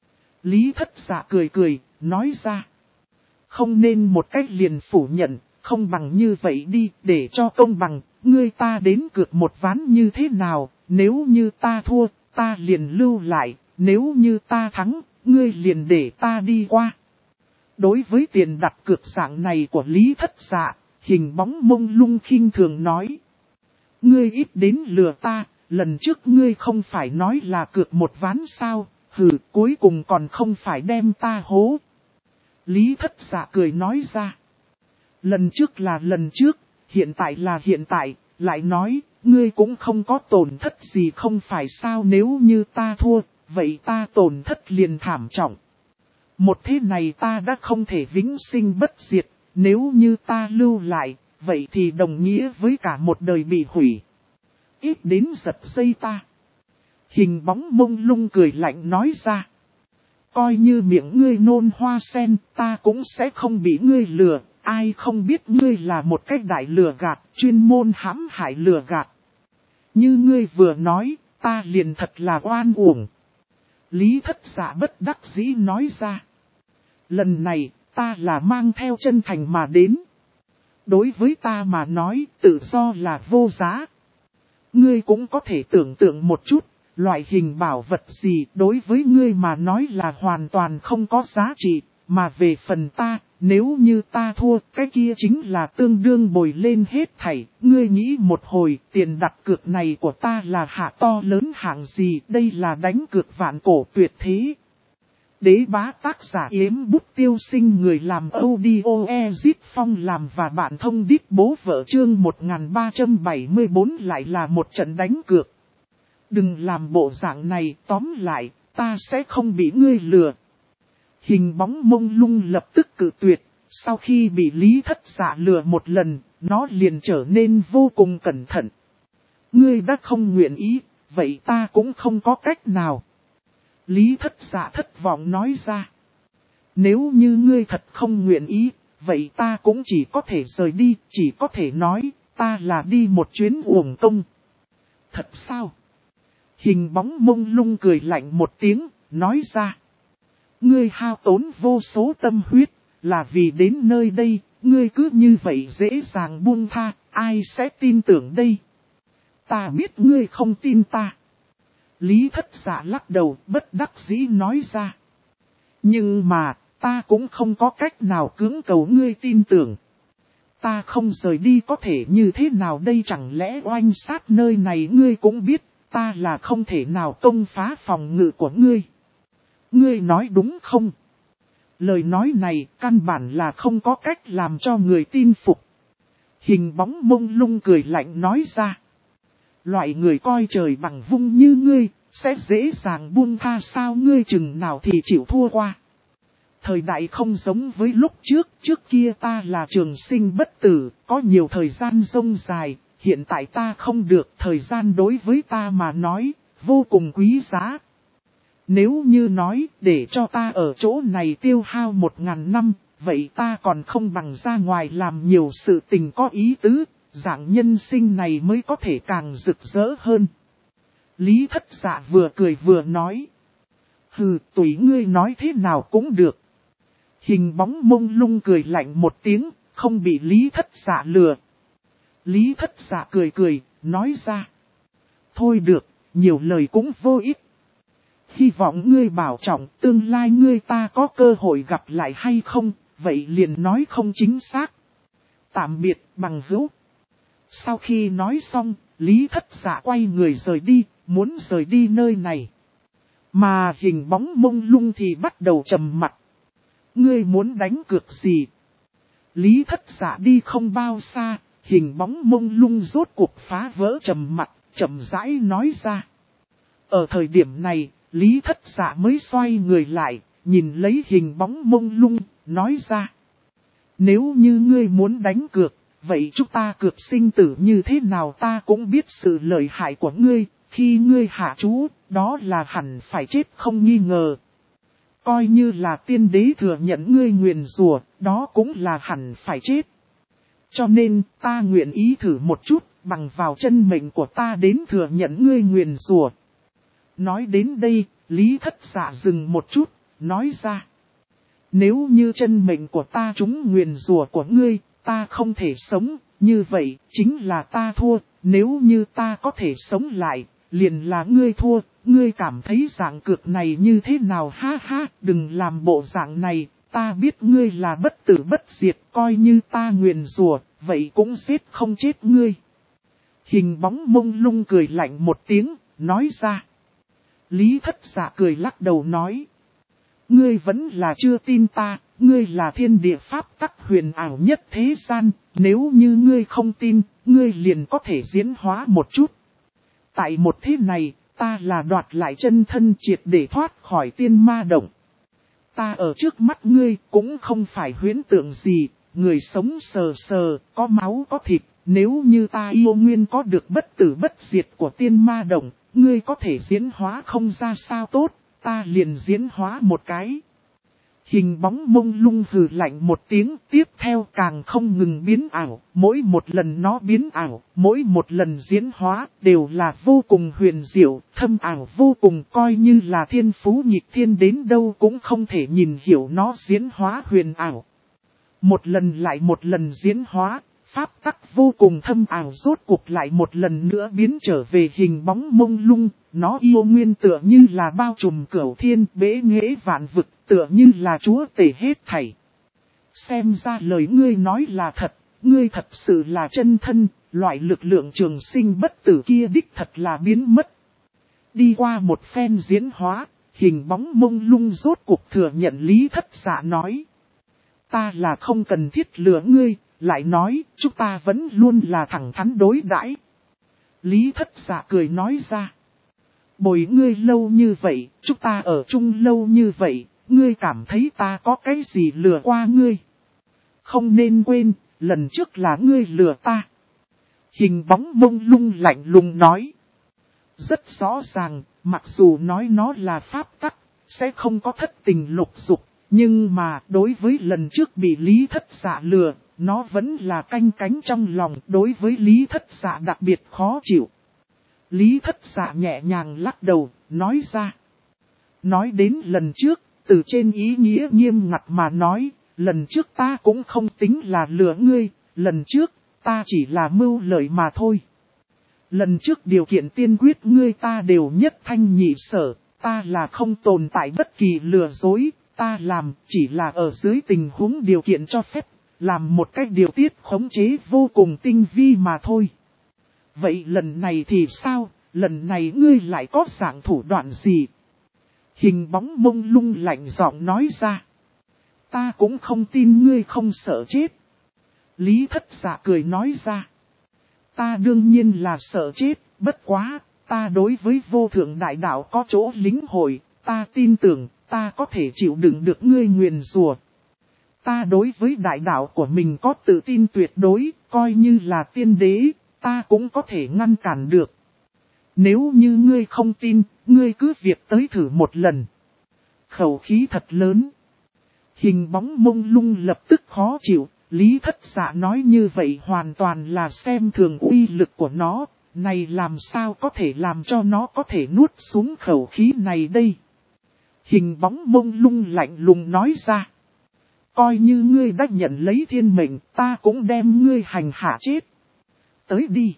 Lý Thất Dạ cười cười, nói ra. Không nên một cách liền phủ nhận, không bằng như vậy đi, để cho công bằng, ngươi ta đến cược một ván như thế nào, nếu như ta thua, ta liền lưu lại, nếu như ta thắng, ngươi liền để ta đi qua. Đối với tiền đặt cược dạng này của Lý Thất Dạ, hình bóng mông lung khinh thường nói. Ngươi ít đến lừa ta, lần trước ngươi không phải nói là cược một ván sao, hừ, cuối cùng còn không phải đem ta hố. Lý Thất Dạ cười nói ra. Lần trước là lần trước, hiện tại là hiện tại, lại nói, ngươi cũng không có tổn thất gì không phải sao nếu như ta thua, vậy ta tổn thất liền thảm trọng. Một thế này ta đã không thể vĩnh sinh bất diệt, nếu như ta lưu lại, vậy thì đồng nghĩa với cả một đời bị hủy. Ít đến giật dây ta. Hình bóng mông lung cười lạnh nói ra. Coi như miệng ngươi nôn hoa sen, ta cũng sẽ không bị ngươi lừa, ai không biết ngươi là một cách đại lừa gạt, chuyên môn hãm hại lừa gạt. Như ngươi vừa nói, ta liền thật là oan uổng. Lý Thất Dạ bất đắc dĩ nói ra. Lần này, ta là mang theo chân thành mà đến. Đối với ta mà nói, tự do là vô giá. Ngươi cũng có thể tưởng tượng một chút, loại hình bảo vật gì đối với ngươi mà nói là hoàn toàn không có giá trị, mà về phần ta, nếu như ta thua, cái kia chính là tương đương bồi lên hết thảy. Ngươi nghĩ một hồi, tiền đặt cược này của ta là hạ to lớn hạng gì, đây là đánh cược vạn cổ tuyệt thế. Đế bá tác giả Yếm Bút Tiêu Sinh, người làm audio Ezit Phong làm và bạn thông đít bố vợ, chương 1374 lại là một trận đánh cược. Đừng làm bộ dạng này, tóm lại, ta sẽ không bị ngươi lừa. Hình bóng mông lung lập tức cự tuyệt, sau khi bị Lý Thất Dạ lừa một lần, nó liền trở nên vô cùng cẩn thận. Ngươi đã không nguyện ý, vậy ta cũng không có cách nào. Lý Thất Dạ thất vọng nói ra. Nếu như ngươi thật không nguyện ý, vậy ta cũng chỉ có thể rời đi, chỉ có thể nói, ta là đi một chuyến uổng công. Thật sao? Hình bóng mông lung cười lạnh một tiếng, nói ra. Ngươi hao tốn vô số tâm huyết, là vì đến nơi đây, ngươi cứ như vậy dễ dàng buông tha, ai sẽ tin tưởng đây? Ta biết ngươi không tin ta. Lý Thất Dạ lắc đầu, bất đắc dĩ nói ra. Nhưng mà, ta cũng không có cách nào cưỡng cầu ngươi tin tưởng. Ta không rời đi có thể như thế nào đây, chẳng lẽ oanh sát nơi này ngươi cũng biết, ta là không thể nào công phá phòng ngự của ngươi. Ngươi nói đúng không? Lời nói này căn bản là không có cách làm cho người tin phục. Hình bóng mông lung cười lạnh nói ra. Loại người coi trời bằng vung như ngươi, sẽ dễ dàng buông tha sao, ngươi chừng nào thì chịu thua qua. Thời đại không giống với lúc trước kia ta là trường sinh bất tử, có nhiều thời gian rông dài, hiện tại ta không được, thời gian đối với ta mà nói, vô cùng quý giá. Nếu như nói, để cho ta ở chỗ này tiêu hao 1000 năm, vậy ta còn không bằng ra ngoài làm nhiều sự tình có ý tứ, dạng nhân sinh này mới có thể càng rực rỡ hơn. Lý Thất Dạ vừa cười vừa nói. Hừ, tùy ngươi nói thế nào cũng được. Hình bóng mông lung cười lạnh một tiếng, không bị Lý Thất Dạ lừa. Lý Thất Dạ cười, nói ra. Thôi được, nhiều lời cũng vô ích. Hy vọng ngươi bảo trọng, tương lai ngươi ta có cơ hội gặp lại hay không, vậy liền nói không chính xác. Tạm biệt, bằng hữu. Sau khi nói xong, Lý Thất Dạ quay người rời đi, muốn rời đi nơi này. Mà hình bóng mông lung thì bắt đầu trầm mặt. Ngươi muốn đánh cược gì? Lý Thất Dạ đi không bao xa, hình bóng mông lung rốt cuộc phá vỡ trầm mặt, chậm rãi nói ra. Ở thời điểm này, Lý Thất Dạ mới xoay người lại, nhìn lấy hình bóng mông lung, nói ra. Nếu như ngươi muốn đánh cược, vậy chúng ta cược sinh tử như thế nào, ta cũng biết sự lợi hại của ngươi, khi ngươi hạ chú, đó là hẳn phải chết không nghi ngờ. Coi như là tiên đế thừa nhận ngươi nguyền rủa, đó cũng là hẳn phải chết. Cho nên, ta nguyện ý thử một chút, bằng vào chân mệnh của ta đến thừa nhận ngươi nguyền rủa. Nói đến đây, Lý Thất Dạ dừng một chút, nói ra. Nếu như chân mệnh của ta trúng nguyền rủa của ngươi, ta không thể sống, như vậy, chính là ta thua, nếu như ta có thể sống lại, liền là ngươi thua, ngươi cảm thấy dạng cược này như thế nào, ha ha, đừng làm bộ dạng này, ta biết ngươi là bất tử bất diệt, coi như ta nguyền rủa, vậy cũng giết không chết ngươi. Hình bóng mông lung cười lạnh một tiếng, nói ra. Lý Thất Dạ cười lắc đầu nói. Ngươi vẫn là chưa tin ta, ngươi là thiên địa pháp tắc huyền ảo nhất thế gian, nếu như ngươi không tin, ngươi liền có thể diễn hóa một chút. Tại một thế này, ta là đoạt lại chân thân triệt để thoát khỏi tiên ma động. Ta ở trước mắt ngươi cũng không phải huyễn tượng gì, người sống sờ sờ, có máu có thịt, nếu như ta yêu nguyên có được bất tử bất diệt của tiên ma động, ngươi có thể diễn hóa không ra sao tốt, ta liền diễn hóa một cái. Hình bóng mông lung hừ lạnh một tiếng, tiếp theo càng không ngừng biến ảo, mỗi một lần nó biến ảo, mỗi một lần diễn hóa đều là vô cùng huyền diệu, thâm ảo vô cùng, coi như là thiên phú nhịp thiên đến đâu cũng không thể nhìn hiểu nó diễn hóa huyền ảo. Một lần lại một lần diễn hóa, pháp tắc vô cùng thâm ảo rốt cuộc lại một lần nữa biến trở về hình bóng mông lung, nó yêu nguyên tựa như là bao trùm cửu thiên bế nghệ vạn vực, tựa như là chúa tể hết thảy. Xem ra lời ngươi nói là thật, ngươi thật sự là chân thân, loại lực lượng trường sinh bất tử kia đích thật là biến mất. Đi qua một phen diễn hóa, hình bóng mông lung rốt cuộc thừa nhận Lý Thất Dạ nói. Ta là không cần thiết lừa ngươi, lại nói, chúng ta vẫn luôn là thẳng thắn đối đãi. Lý Thất Dạ cười nói ra. Bồi ngươi lâu như vậy, chúng ta ở chung lâu như vậy, ngươi cảm thấy ta có cái gì lừa qua ngươi? Không nên quên, lần trước là ngươi lừa ta. Hình bóng mông lung lạnh lùng nói. Rất rõ ràng, mặc dù nói nó là pháp tắc, sẽ không có thất tình lục dục, nhưng mà đối với lần trước bị Lý Thất Dạ lừa, nó vẫn là canh cánh trong lòng, đối với Lý Thất Dạ đặc biệt khó chịu. Lý Thất Dạ nhẹ nhàng lắc đầu, nói ra. Nói đến lần trước, từ trên ý nghĩa nghiêm ngặt mà nói, lần trước ta cũng không tính là lừa ngươi, lần trước, ta chỉ là mưu lợi mà thôi. Lần trước điều kiện tiên quyết ngươi ta đều nhất thanh nhị sở, ta là không tồn tại bất kỳ lừa dối, ta làm chỉ là ở dưới tình huống điều kiện cho phép, làm một cách điều tiết khống chế vô cùng tinh vi mà thôi. Vậy lần này thì sao, lần này ngươi lại có dạng thủ đoạn gì? Hình bóng mông lung lạnh giọng nói ra. Ta cũng không tin ngươi không sợ chết. Lý Thất Dạ cười nói ra. Ta đương nhiên là sợ chết, bất quá, ta đối với vô thượng đại đạo có chỗ lính hội, ta tin tưởng, ta có thể chịu đựng được ngươi nguyền rủa. Ta đối với đại đạo của mình có tự tin tuyệt đối, coi như là tiên đế, ta cũng có thể ngăn cản được. Nếu như ngươi không tin, ngươi cứ việc tới thử một lần. Khẩu khí thật lớn. Hình bóng mông lung lập tức khó chịu, Lý Thất Dạ nói như vậy hoàn toàn là xem thường uy lực của nó, này làm sao có thể làm cho nó có thể nuốt xuống khẩu khí này đây. Hình bóng mông lung lạnh lùng nói ra. Coi như ngươi đã nhận lấy thiên mệnh, ta cũng đem ngươi hành hạ chết. Tới đi.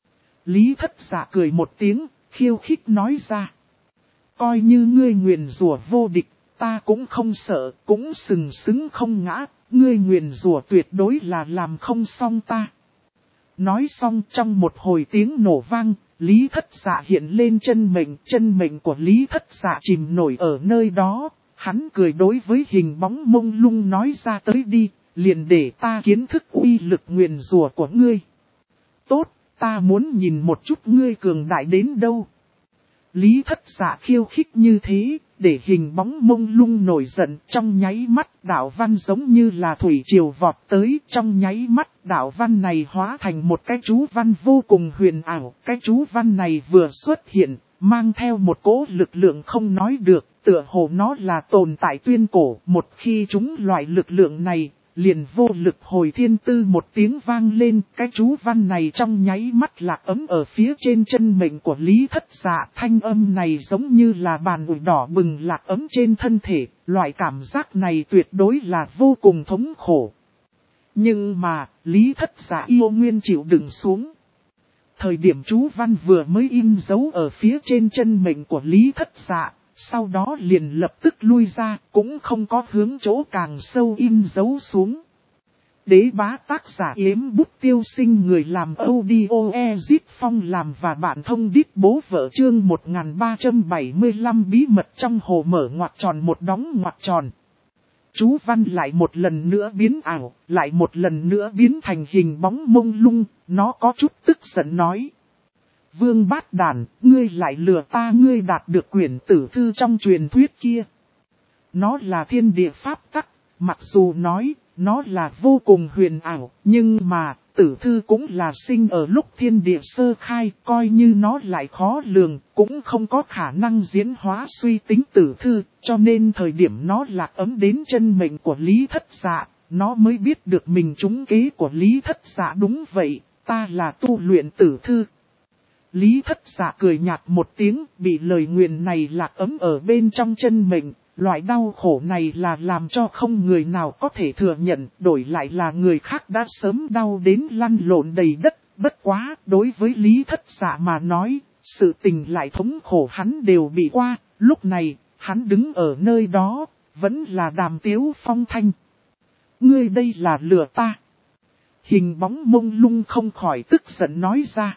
Lý Thất Dạ cười một tiếng, khiêu khích nói ra. Coi như ngươi nguyền rủa vô địch, ta cũng không sợ, cũng sừng sững không ngã, ngươi nguyền rủa tuyệt đối là làm không xong ta. Nói xong trong một hồi tiếng nổ vang, Lý Thất Dạ hiện lên chân mệnh của Lý Thất Dạ chìm nổi ở nơi đó, hắn cười đối với hình bóng mông lung nói ra tới đi, liền để ta kiến thức uy lực nguyền rủa của ngươi. Tốt, ta muốn nhìn một chút ngươi cường đại đến đâu. Lý Thất Dạ khiêu khích như thế, để hình bóng mông lung nổi giận, trong nháy mắt đạo văn giống như là thủy triều vọt tới, trong nháy mắt đạo văn này hóa thành một cái chú văn vô cùng huyền ảo, cái chú văn này vừa xuất hiện, mang theo một cỗ lực lượng không nói được, tựa hồ nó là tồn tại tuyên cổ, một khi chúng loại lực lượng này, liền vô lực hồi thiên tư một tiếng vang lên, cái chú văn này trong nháy mắt lạc ấm ở phía trên chân mệnh của Lý Thất Dạ, thanh âm này giống như là bàn ủi đỏ bừng lạc ấm trên thân thể, loại cảm giác này tuyệt đối là vô cùng thống khổ. Nhưng mà, Lý Thất Dạ yêu nguyên chịu đựng xuống. Thời điểm chú văn vừa mới in dấu ở phía trên chân mệnh của Lý Thất Dạ, sau đó liền lập tức lui ra, cũng không có hướng chỗ càng sâu in dấu xuống. Đế bá tác giả Yếm Bút Tiêu Sinh, người làm audio Ezit Phong làm và bạn thông đít bố vợ chương 1375 bí mật trong hồ mở ngoặc tròn một đóng ngoặc tròn. Chú văn lại một lần nữa biến ảo, lại một lần nữa biến thành hình bóng mông lung, nó có chút tức giận nói. Vương Bát Đàn, ngươi lại lừa ta, ngươi đạt được quyển tử thư trong truyền thuyết kia. Nó là thiên địa pháp tắc, mặc dù nói, nó là vô cùng huyền ảo, nhưng mà, tử thư cũng là sinh ở lúc thiên địa sơ khai, coi như nó lại khó lường, cũng không có khả năng diễn hóa suy tính tử thư, cho nên thời điểm nó lạc ấm đến chân mệnh của Lý Thất Dạ, nó mới biết được mình trúng kế của Lý Thất Dạ. Đúng vậy, ta là tu luyện tử thư. Lý Thất Dạ cười nhạt một tiếng, bị lời nguyền này lạc ấm ở bên trong chân mệnh. Loại đau khổ này là làm cho không người nào có thể thừa nhận, đổi lại là người khác đã sớm đau đến lăn lộn đầy đất. Bất quá, đối với Lý Thất Dạ mà nói, sự tình lại thống khổ hắn đều bị qua. Lúc này, hắn đứng ở nơi đó, vẫn là Đàm Tiếu Phong thanh. Ngươi đây là lừa ta. Hình bóng mông lung không khỏi tức giận nói ra.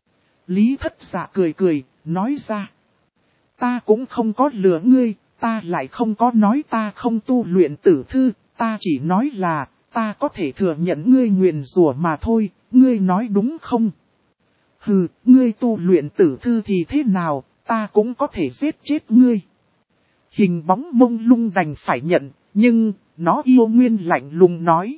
Lý Thất Dạ cười cười, nói ra. Ta cũng không có lừa ngươi. Ta lại không có nói ta không tu luyện tử thư, ta chỉ nói là, ta có thể thừa nhận ngươi nguyền rủa mà thôi, ngươi nói đúng không? Hừ, ngươi tu luyện tử thư thì thế nào, ta cũng có thể giết chết ngươi. Hình bóng mông lung đành phải nhận, nhưng, nó yêu nguyên lạnh lùng nói.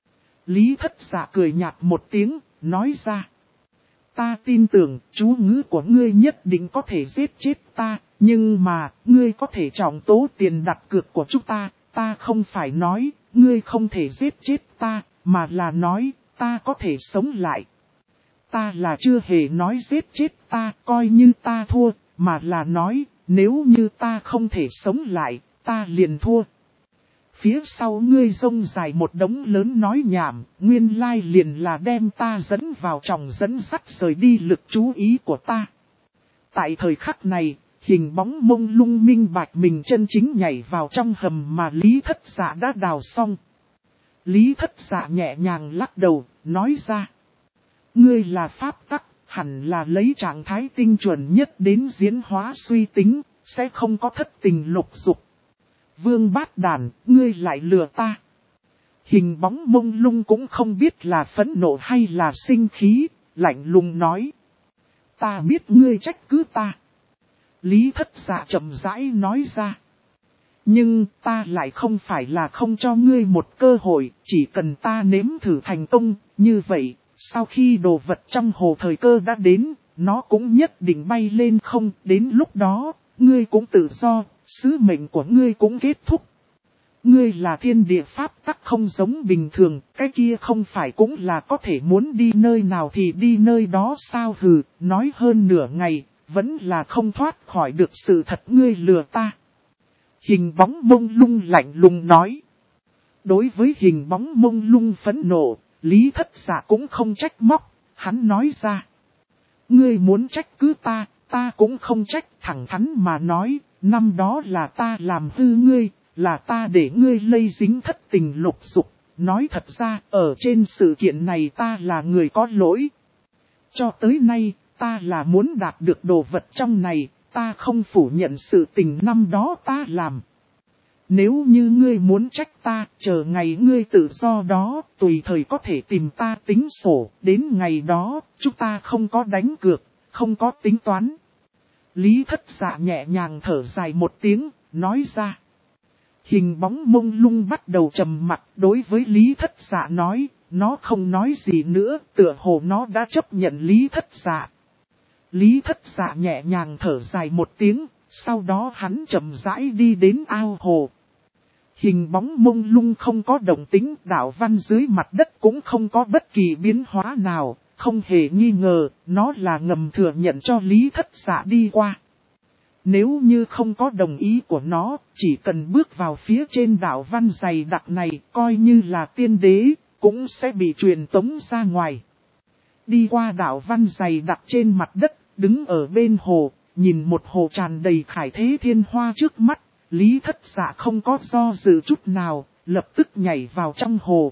Lý Thất Dạ cười nhạt một tiếng, nói ra. Ta tin tưởng, chú ngữ của ngươi nhất định có thể giết chết ta. Nhưng mà, ngươi có thể trọng tố tiền đặt cược của chúng ta không phải nói, ngươi không thể giết chết ta, mà là nói, ta có thể sống lại. Ta là chưa hề nói giết chết ta, coi như ta thua, mà là nói, nếu như ta không thể sống lại, ta liền thua. Phía sau ngươi rông dài một đống lớn nói nhảm, nguyên lai liền là đem ta dẫn vào tròng dẫn dắt rời đi lực chú ý của ta. Tại thời khắc này, hình bóng mông lung minh bạch mình chân chính nhảy vào trong hầm mà Lý Thất Dạ đã đào xong. Lý Thất Dạ nhẹ nhàng lắc đầu, nói ra. Ngươi là pháp tắc, hẳn là lấy trạng thái tinh chuẩn nhất đến diễn hóa suy tính, sẽ không có thất tình lục dục. Vương Bát Đàn, ngươi lại lừa ta. Hình bóng mông lung cũng không biết là phẫn nộ hay là sinh khí, lạnh lùng nói. Ta biết ngươi trách cứ ta. Lý Thất Dạ chậm rãi nói ra. Nhưng ta lại không phải là không cho ngươi một cơ hội, chỉ cần ta nếm thử thành công, như vậy, sau khi đồ vật trong hồ thời cơ đã đến, nó cũng nhất định bay lên không, đến lúc đó, ngươi cũng tự do, sứ mệnh của ngươi cũng kết thúc. Ngươi là thiên địa pháp tắc không giống bình thường, cái kia không phải cũng là có thể muốn đi nơi nào thì đi nơi đó sao hừ, nói hơn nửa ngày, vẫn là không thoát khỏi được sự thật ngươi lừa ta. Hình bóng mông lung lạnh lùng nói. Đối với hình bóng mông lung phẫn nộ, Lý Thất Dạ cũng không trách móc, hắn nói ra. Ngươi muốn trách cứ ta cũng không trách, thẳng thắn mà nói, năm đó là ta làm hư ngươi, là ta để ngươi lây dính thất tình lục dục. Nói thật ra, ở trên sự kiện này ta là người có lỗi. Cho tới nay, ta là muốn đạt được đồ vật trong này, ta không phủ nhận sự tình năm đó ta làm. Nếu như ngươi muốn trách ta, chờ ngày ngươi tự do đó, tùy thời có thể tìm ta tính sổ, đến ngày đó, chúng ta không có đánh cược, không có tính toán. Lý Thất Dạ nhẹ nhàng thở dài một tiếng, nói ra. Hình bóng mông lung bắt đầu trầm mặc đối với Lý Thất Dạ nói, nó không nói gì nữa, tựa hồ nó đã chấp nhận Lý Thất Dạ. Lý Thất Dạ nhẹ nhàng thở dài một tiếng, sau đó hắn chậm rãi đi đến ao hồ. Hình bóng mông lung không có động tính, đạo văn dưới mặt đất cũng không có bất kỳ biến hóa nào, không hề nghi ngờ, nó là ngầm thừa nhận cho Lý Thất Dạ đi qua. Nếu như không có đồng ý của nó, chỉ cần bước vào phía trên đạo văn dày đặc này, coi như là tiên đế, cũng sẽ bị truyền tống ra ngoài. Đi qua đạo văn dày đặc trên mặt đất, đứng ở bên hồ, nhìn một hồ tràn đầy khải thế thiên hoa trước mắt, Lý Thất Dạ không có do dự chút nào, lập tức nhảy vào trong hồ.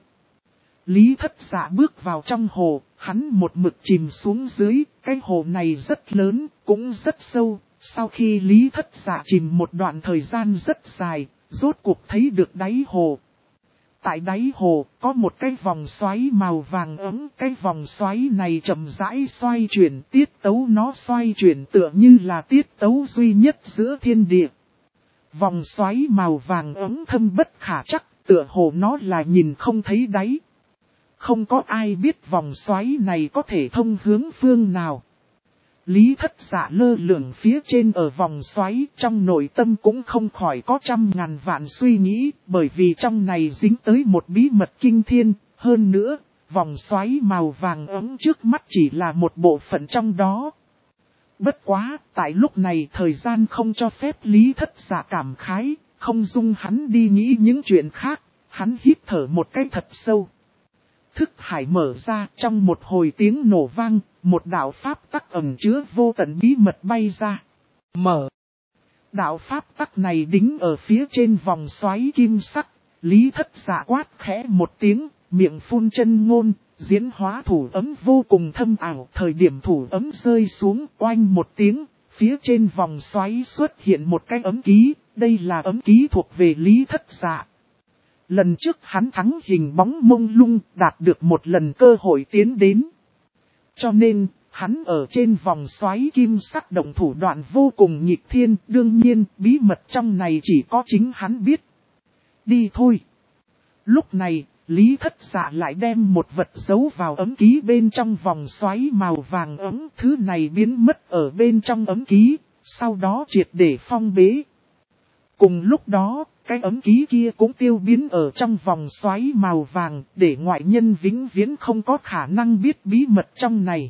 Lý Thất Dạ bước vào trong hồ, hắn một mực chìm xuống dưới, cái hồ này rất lớn, cũng rất sâu. Sau khi Lý Thất Dạ chìm một đoạn thời gian rất dài, rốt cuộc thấy được đáy hồ. Tại đáy hồ, có một cái vòng xoáy màu vàng ấm, cái vòng xoáy này chậm rãi xoay chuyển, tiết tấu nó xoay chuyển tựa như là tiết tấu duy nhất giữa thiên địa. Vòng xoáy màu vàng ấm thâm bất khả chắc, tựa hồ nó là nhìn không thấy đáy. Không có ai biết vòng xoáy này có thể thông hướng phương nào. Lý Thất Dạ lơ lửng phía trên ở vòng xoáy, trong nội tâm cũng không khỏi có trăm ngàn vạn suy nghĩ, bởi vì trong này dính tới một bí mật kinh thiên, hơn nữa, vòng xoáy màu vàng ấm trước mắt chỉ là một bộ phận trong đó. Bất quá, tại lúc này thời gian không cho phép Lý Thất Dạ cảm khái, không dung hắn đi nghĩ những chuyện khác, hắn hít thở một cái thật sâu. Thức hải mở ra, trong một hồi tiếng nổ vang, một đạo pháp tắc ẩn chứa vô tận bí mật bay ra. Mở. Đạo pháp tắc này đính ở phía trên vòng xoáy kim sắc, Lý Thất Dạ quát khẽ một tiếng, miệng phun chân ngôn, diễn hóa thủ ấm vô cùng thâm ảo. Thời điểm thủ ấm rơi xuống, oanh một tiếng, phía trên vòng xoáy xuất hiện một cái ấm ký, đây là ấm ký thuộc về Lý Thất Dạ. Lần trước hắn thắng hình bóng mông lung, đạt được một lần cơ hội tiến đến. Cho nên, hắn ở trên vòng xoáy kim sắc động thủ đoạn vô cùng nghịch thiên, đương nhiên, bí mật trong này chỉ có chính hắn biết. Đi thôi. Lúc này, Lý Thất Dạ lại đem một vật giấu vào ấm ký bên trong vòng xoáy màu vàng ấm, thứ này biến mất ở bên trong ấm ký, sau đó triệt để phong bế. Cùng lúc đó, cái ấm ký kia cũng tiêu biến ở trong vòng xoáy màu vàng, để ngoại nhân vĩnh viễn không có khả năng biết bí mật trong này.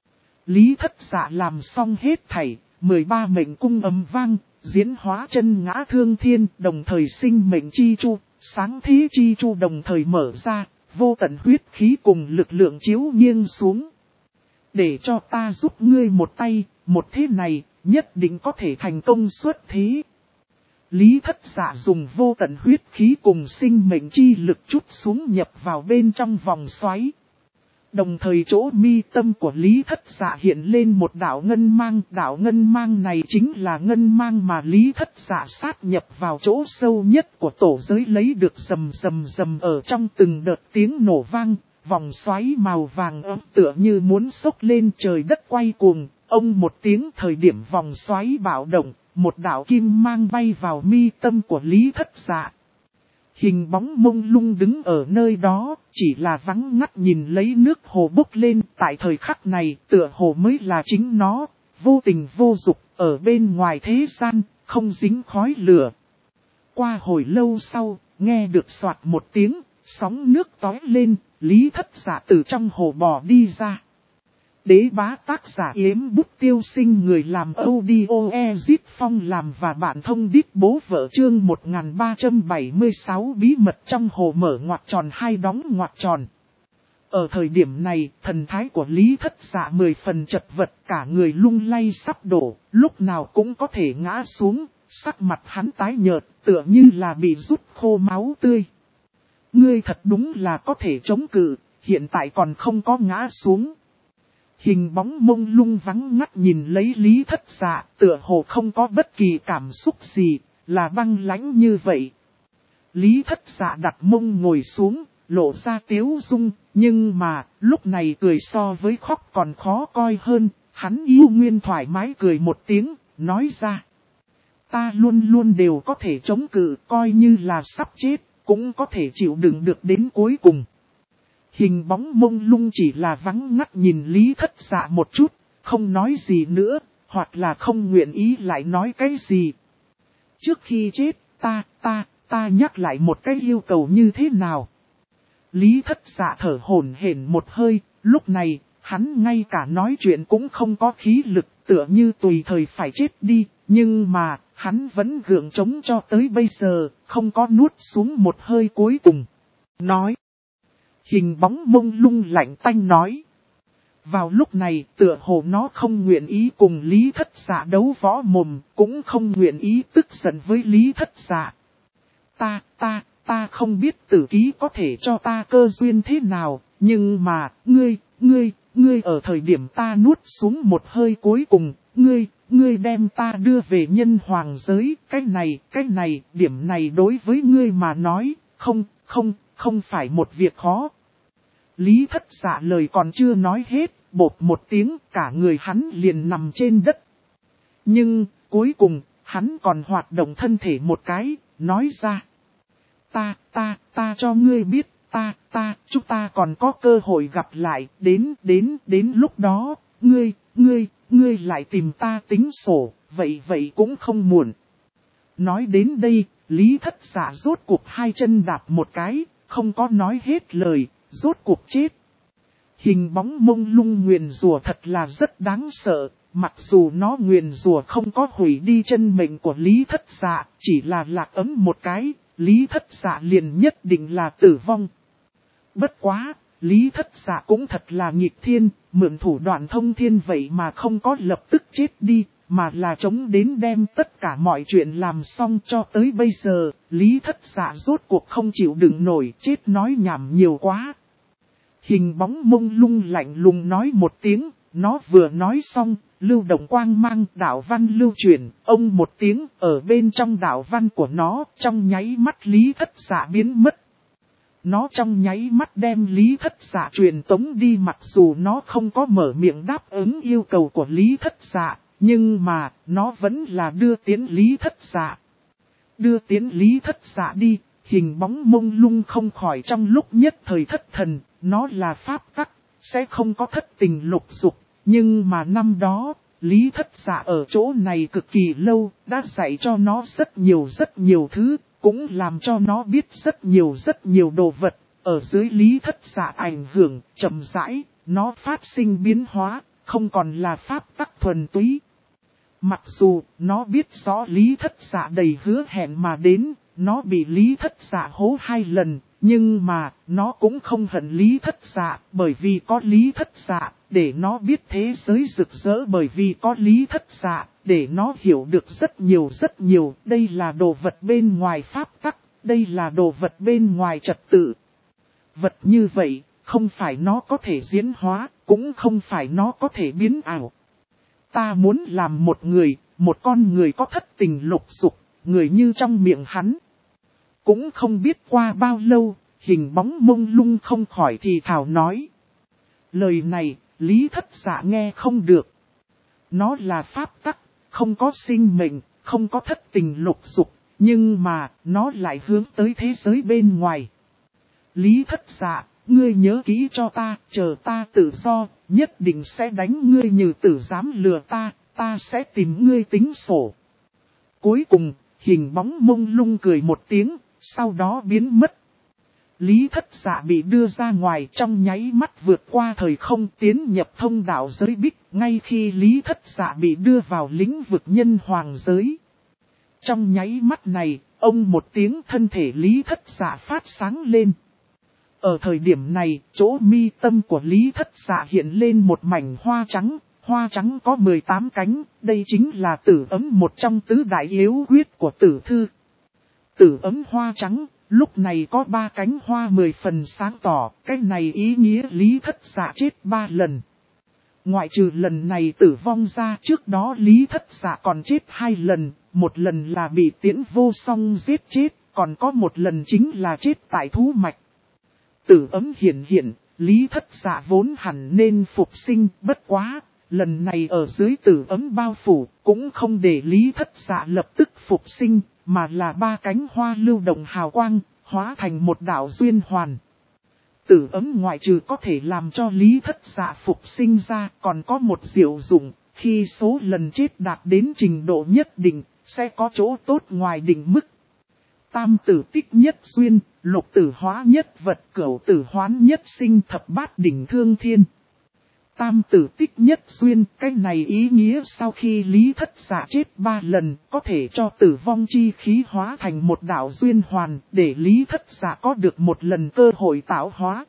Lý Thất Dạ làm xong hết thảy, 13 mệnh cung ầm vang, diễn hóa chân ngã thương thiên, đồng thời sinh mệnh chi chu, sáng thế chi chu đồng thời mở ra, vô tận huyết khí cùng lực lượng chiếu nghiêng xuống. Để cho ta giúp ngươi một tay, một thế này, nhất định có thể thành công xuất thế. Lý Thất Dạ dùng vô tận huyết khí cùng sinh mệnh chi lực chút xuống nhập vào bên trong vòng xoáy. Đồng thời chỗ mi tâm của Lý Thất Dạ hiện lên một đạo ngân mang này chính là ngân mang mà Lý Thất Dạ sát nhập vào chỗ sâu nhất của tổ giới lấy được rầm rầm ở trong từng đợt tiếng nổ vang, vòng xoáy màu vàng ấm tựa như muốn sốc lên trời đất quay cuồng, ông một tiếng thời điểm vòng xoáy bạo động, một đạo kim mang bay vào mi tâm của Lý Thất Dạ. Hình bóng mông lung đứng ở nơi đó, chỉ là vắng ngắt nhìn lấy nước hồ bốc lên, tại thời khắc này tựa hồ mới là chính nó, vô tình vô dục, ở bên ngoài thế gian, không dính khói lửa. Qua hồi lâu sau, nghe được soạt một tiếng, sóng nước tói lên, Lý Thất Dạ từ trong hồ bò đi ra. Đế bá tác giả Yếm Bút Tiêu Sinh, người làm audio Ezit Phong làm và bạn thông đít bố vợ, chương 1376 bí mật trong hồ mở ngoặc tròn hai đóng ngoặc tròn. Ở thời điểm này, thần thái của Lý Thất Dạ 10 phần chật vật, cả người lung lay sắp đổ, lúc nào cũng có thể ngã xuống, sắc mặt hắn tái nhợt, tựa như là bị rút khô máu tươi. Ngươi thật đúng là có thể chống cự, hiện tại còn không có ngã xuống. Hình bóng mông lung vắng ngắt nhìn lấy Lý Thất Dạ, tựa hồ không có bất kỳ cảm xúc gì, là băng lãnh như vậy. Lý Thất Dạ đặt mông ngồi xuống, lộ ra tiếu dung, nhưng mà, lúc này cười so với khóc còn khó coi hơn, hắn yêu nguyên thoải mái cười một tiếng, nói ra. Ta luôn luôn đều có thể chống cự, coi như là sắp chết, cũng có thể chịu đựng được đến cuối cùng. Hình bóng mông lung chỉ là vắng ngắt nhìn Lý Thất Dạ một chút, không nói gì nữa, hoặc là không nguyện ý lại nói cái gì. Trước khi chết, ta nhắc lại một cái yêu cầu như thế nào? Lý Thất Dạ thở hổn hển một hơi, lúc này, hắn ngay cả nói chuyện cũng không có khí lực, tựa như tùy thời phải chết đi, nhưng mà, hắn vẫn gượng chống cho tới bây giờ, không có nuốt xuống một hơi cuối cùng. Nói. Hình bóng mông lung lạnh tanh nói. Vào lúc này tựa hồ nó không nguyện ý cùng Lý Thất Dạ đấu võ mồm, cũng không nguyện ý tức giận với Lý Thất Dạ. Ta không biết tử ký có thể cho ta cơ duyên thế nào, nhưng mà, ngươi ở thời điểm ta nuốt xuống một hơi cuối cùng, ngươi đem ta đưa về nhân hoàng giới, cái này, điểm này đối với ngươi mà nói, không phải một việc khó. Lý Thất Dạ lời còn chưa nói hết, bột một tiếng cả người hắn liền nằm trên đất. Nhưng, cuối cùng, hắn còn hoạt động thân thể một cái, nói ra. ta cho ngươi biết, chúng ta còn có cơ hội gặp lại, đến lúc đó, ngươi lại tìm ta tính sổ, vậy cũng không muộn. Nói đến đây, Lý Thất Dạ rốt cuộc hai chân đạp một cái, không có nói hết lời, rốt cuộc chết. Hình bóng mông lung nguyền rủa thật là rất đáng sợ, mặc dù nó nguyền rủa không có hủy đi chân mệnh của Lý Thất Dạ, chỉ là lạc ấm một cái, Lý Thất Dạ liền nhất định là tử vong. Bất quá, Lý Thất Dạ cũng thật là nghịch thiên, mượn thủ đoạn thông thiên vậy mà không có lập tức chết đi, mà là chống đến đem tất cả mọi chuyện làm xong cho tới bây giờ, Lý Thất Dạ rốt cuộc không chịu đựng nổi, chết nói nhảm nhiều quá. Hình bóng mông lung lạnh lùng nói một tiếng, nó vừa nói xong, lưu động quang mang đạo văn lưu chuyển, ông một tiếng ở bên trong đạo văn của nó, trong nháy mắt Lý Thất Dạ biến mất. Nó trong nháy mắt đem Lý Thất Dạ truyền tống đi, mặc dù nó không có mở miệng đáp ứng yêu cầu của Lý Thất Dạ, nhưng mà nó vẫn là đưa tiến Lý Thất Dạ. Đưa tiến Lý Thất Dạ đi, hình bóng mông lung không khỏi trong lúc nhất thời thất thần, nó là pháp tắc, sẽ không có thất tình lục dục, nhưng mà năm đó, Lý Thất Dạ ở chỗ này cực kỳ lâu, đã dạy cho nó rất nhiều thứ, cũng làm cho nó biết rất nhiều đồ vật, ở dưới Lý Thất Dạ ảnh hưởng, chậm rãi, nó phát sinh biến hóa, không còn là pháp tắc thuần túy. Mặc dù nó biết rõ Lý Thất Dạ đầy hứa hẹn mà đến, nó bị Lý Thất Dạ hố 2 lần, nhưng mà nó cũng không hận Lý Thất Dạ, bởi vì có Lý Thất Dạ, để nó biết thế giới rực rỡ, bởi vì có Lý Thất Dạ, để nó hiểu được rất nhiều, đây là đồ vật bên ngoài pháp tắc, đây là đồ vật bên ngoài trật tự. Vật như vậy, không phải nó có thể diễn hóa, cũng không phải nó có thể biến ảo. Ta muốn làm một con người có thất tình lục dục, người như trong miệng hắn. Cũng không biết qua bao lâu, hình bóng mông lung không khỏi thì thào nói. Lời này, Lý Thất Dạ nghe không được. Nó là pháp tắc, không có sinh mệnh, không có thất tình lục dục, nhưng mà, nó lại hướng tới thế giới bên ngoài. Lý Thất Dạ, ngươi nhớ kỹ cho ta, chờ ta tự do, nhất định sẽ đánh ngươi như tử dám lừa ta sẽ tìm ngươi tính sổ. Cuối cùng, hình bóng mông lung cười một tiếng, sau đó biến mất. Lý Thất Dạ bị đưa ra ngoài, trong nháy mắt vượt qua thời không, tiến nhập thông đạo giới bích, ngay khi Lý Thất Dạ bị đưa vào lĩnh vực nhân hoàng giới. Trong nháy mắt này, ông một tiếng, thân thể Lý Thất Dạ phát sáng lên. Ở thời điểm này, chỗ mi tâm của Lý Thất Dạ hiện lên một mảnh hoa trắng có 18 cánh, đây chính là tử ấm, một trong tứ đại yếu quyết của tử thư. Tử ấm hoa trắng, lúc này có 3 cánh hoa 10 phần sáng tỏ, cái này ý nghĩa Lý Thất Dạ chết 3 lần. Ngoại trừ lần này tử vong ra, trước đó Lý Thất Dạ còn chết 2 lần, một lần là bị Tiễn Vô Song giết chết, còn có một lần chính là chết tại thú mạch. Tử ấm hiện, Lý Thất Dạ vốn hẳn nên phục sinh, bất quá, lần này ở dưới tử ấm bao phủ, cũng không để Lý Thất Dạ lập tức phục sinh, mà là 3 cánh hoa lưu động hào quang, hóa thành một đạo duyên hoàn. Tử ấm ngoại trừ có thể làm cho Lý Thất Dạ phục sinh ra, còn có một diệu dụng, khi số lần chết đạt đến trình độ nhất định, sẽ có chỗ tốt ngoài định mức. Tam tử tích nhất duyên, lục tử hóa nhất vật, cửu tử hoán nhất sinh, thập bát đỉnh thương thiên. Tam tử tích nhất duyên, cái này ý nghĩa sau khi Lý Thất Dạ chết 3 lần, có thể cho tử vong chi khí hóa thành một đạo duyên hoàn, để Lý Thất Dạ có được một lần cơ hội tạo hóa.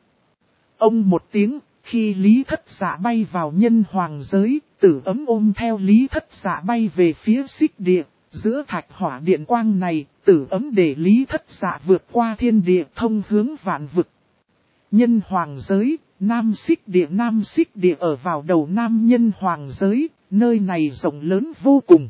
Ông một tiếng, khi Lý Thất Dạ bay vào nhân hoàng giới, tử ấm ôm theo Lý Thất Dạ bay về phía xích địa. Giữa thạch hỏa điện quang này, tử ấm để Lý Thất Dạ vượt qua thiên địa, thông hướng vạn vực. Nhân hoàng giới, nam xích địa ở vào đầu nam nhân hoàng giới, nơi này rộng lớn vô cùng.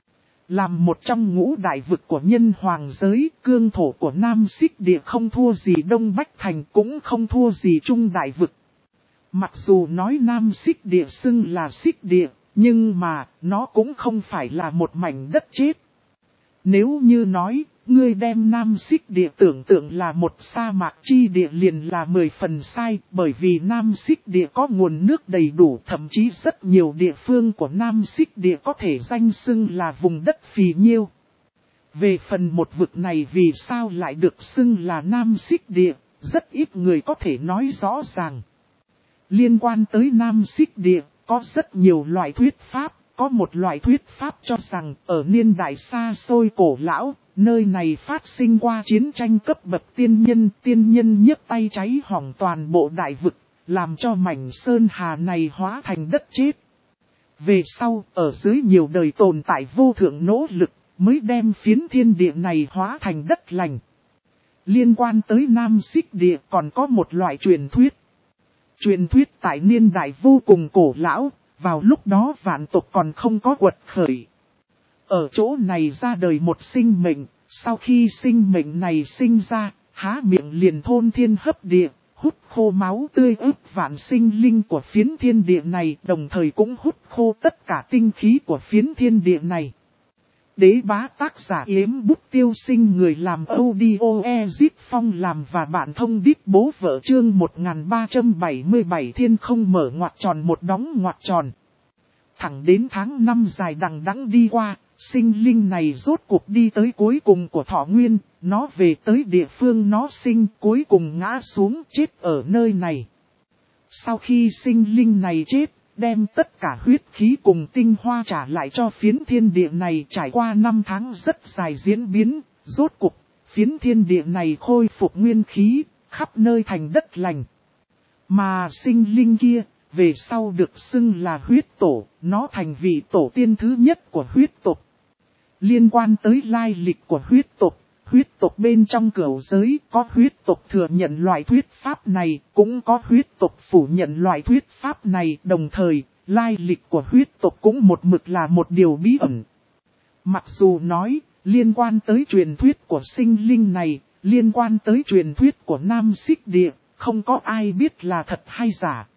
Làm một trong ngũ đại vực của nhân hoàng giới, cương thổ của nam xích địa không thua gì Đông Bách Thành, cũng không thua gì Trung đại vực. Mặc dù nói nam xích địa xưng là xích địa, nhưng mà, nó cũng không phải là một mảnh đất chết. Nếu như nói, ngươi đem Nam Xích Địa tưởng tượng là một sa mạc chi địa liền là 10 phần sai, bởi vì Nam Xích Địa có nguồn nước đầy đủ, thậm chí rất nhiều địa phương của Nam Xích Địa có thể danh xưng là vùng đất phì nhiêu. Về phần một vực này vì sao lại được xưng là Nam Xích Địa, rất ít người có thể nói rõ ràng. Liên quan tới Nam Xích Địa, có rất nhiều loại thuyết pháp. Có một loại thuyết pháp cho rằng ở niên đại xa xôi cổ lão, nơi này phát sinh qua chiến tranh cấp bậc tiên nhân nhấc tay cháy hỏng toàn bộ đại vực, làm cho mảnh sơn hà này hóa thành đất chết. Về sau, ở dưới nhiều đời tồn tại vô thượng nỗ lực, mới đem phiến thiên địa này hóa thành đất lành. Liên quan tới Nam Xích Địa còn có một loại truyền thuyết. Truyền thuyết tại niên đại vô cùng cổ lão. Vào lúc đó vạn tộc còn không có quật khởi. Ở chỗ này ra đời một sinh mệnh, sau khi sinh mệnh này sinh ra, há miệng liền thôn thiên hấp địa, hút khô máu tươi ức vạn sinh linh của phiến thiên địa này, đồng thời cũng hút khô tất cả tinh khí của phiến thiên địa này. Đế bá tác giả Yếm Bút Tiêu Sinh, người làm audio Ezip Phong làm và bạn thông đít bố vợ, chương 1377 thiên không mở ngoặc tròn một đóng ngoặc tròn. Thẳng đến tháng 5 dài đằng đẵng đi qua, sinh linh này rốt cuộc đi tới cuối cùng của thọ nguyên, nó về tới địa phương nó sinh, cuối cùng ngã xuống chết ở nơi này. Sau khi sinh linh này chết, đem tất cả huyết khí cùng tinh hoa trả lại cho phiến thiên địa này, trải qua 5 tháng rất dài diễn biến, rốt cuộc, phiến thiên địa này khôi phục nguyên khí, khắp nơi thành đất lành. Mà sinh linh kia, về sau được xưng là huyết tổ, nó thành vị tổ tiên thứ nhất của huyết tộc. Liên quan tới lai lịch của huyết tộc bên trong cửu giới có huyết tộc thừa nhận loại thuyết pháp này, cũng có huyết tộc phủ nhận loại thuyết pháp này, đồng thời, lai lịch của huyết tộc cũng một mực là một điều bí ẩn. Mặc dù nói, liên quan tới truyền thuyết của sinh linh này, liên quan tới truyền thuyết của Nam Xích Địa, không có ai biết là thật hay giả.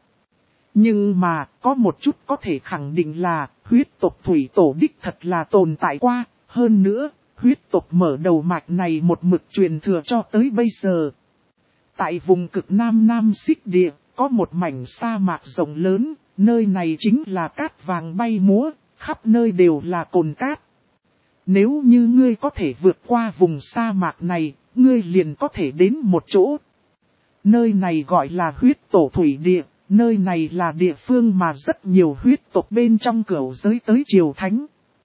Nhưng mà, có một chút có thể khẳng định là, huyết tộc thủy tổ đích thật là tồn tại qua, hơn nữa, huyết tộc mở đầu mạch này một mực truyền thừa cho tới bây giờ. Tại vùng cực Nam Xích Địa, có một mảnh sa mạc rộng lớn, nơi này chính là cát vàng bay múa, khắp nơi đều là cồn cát. Nếu như ngươi có thể vượt qua vùng sa mạc này, ngươi liền có thể đến một chỗ. Nơi này gọi là huyết tổ thủy địa, nơi này là địa phương mà rất nhiều huyết tộc bên trong cửu giới tới triều thánh.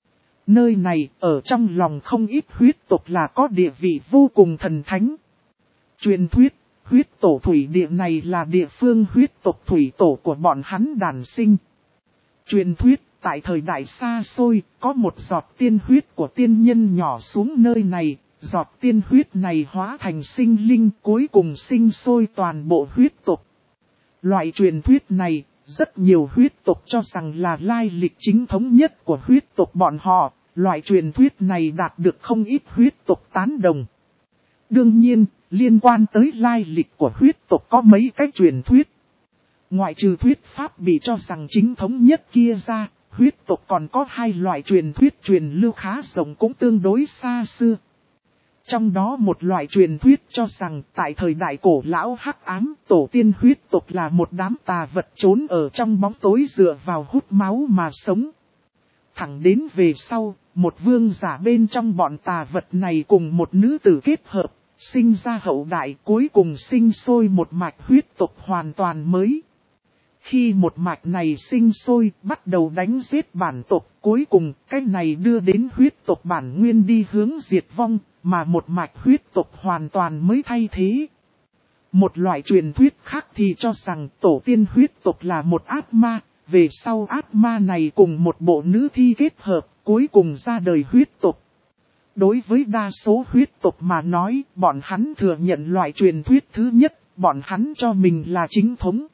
Nơi này, ở trong lòng không ít huyết tộc là có địa vị vô cùng thần thánh. Truyền thuyết, huyết tổ thủy địa này là địa phương huyết tộc thủy tổ của bọn hắn đản sinh. Truyền thuyết, tại thời đại xa xôi, có một giọt tiên huyết của tiên nhân nhỏ xuống nơi này, giọt tiên huyết này hóa thành sinh linh cuối cùng sinh sôi toàn bộ huyết tộc. Loại truyền thuyết này, rất nhiều huyết tộc cho rằng là lai lịch chính thống nhất của huyết tộc bọn họ, loại truyền thuyết này đạt được không ít huyết tộc tán đồng. Đương nhiên, liên quan tới lai lịch của huyết tộc có mấy cái truyền thuyết. Ngoại trừ thuyết pháp bị cho rằng chính thống nhất kia ra, huyết tộc còn có hai loại truyền thuyết truyền lưu khá rộng cũng tương đối xa xưa. Trong đó một loại truyền thuyết cho rằng tại thời đại cổ lão hắc ám, tổ tiên huyết tộc là một đám tà vật trốn ở trong bóng tối dựa vào hút máu mà sống. Thẳng đến về sau, một vương giả bên trong bọn tà vật này cùng một nữ tử kết hợp, sinh ra hậu đại, cuối cùng sinh sôi một mạch huyết tộc hoàn toàn mới. Khi một mạch này sinh sôi, bắt đầu đánh giết bản tộc, cuối cùng cái này đưa đến huyết tộc bản nguyên đi hướng diệt vong, mà một mạch huyết tộc hoàn toàn mới thay thế. Một loại truyền thuyết khác thì cho rằng tổ tiên huyết tộc là một ác ma, về sau ác ma này cùng một bộ nữ thi kết hợp, cuối cùng ra đời huyết tộc. Đối với đa số huyết tộc mà nói, bọn hắn thừa nhận loại truyền thuyết thứ nhất, bọn hắn cho mình là chính thống.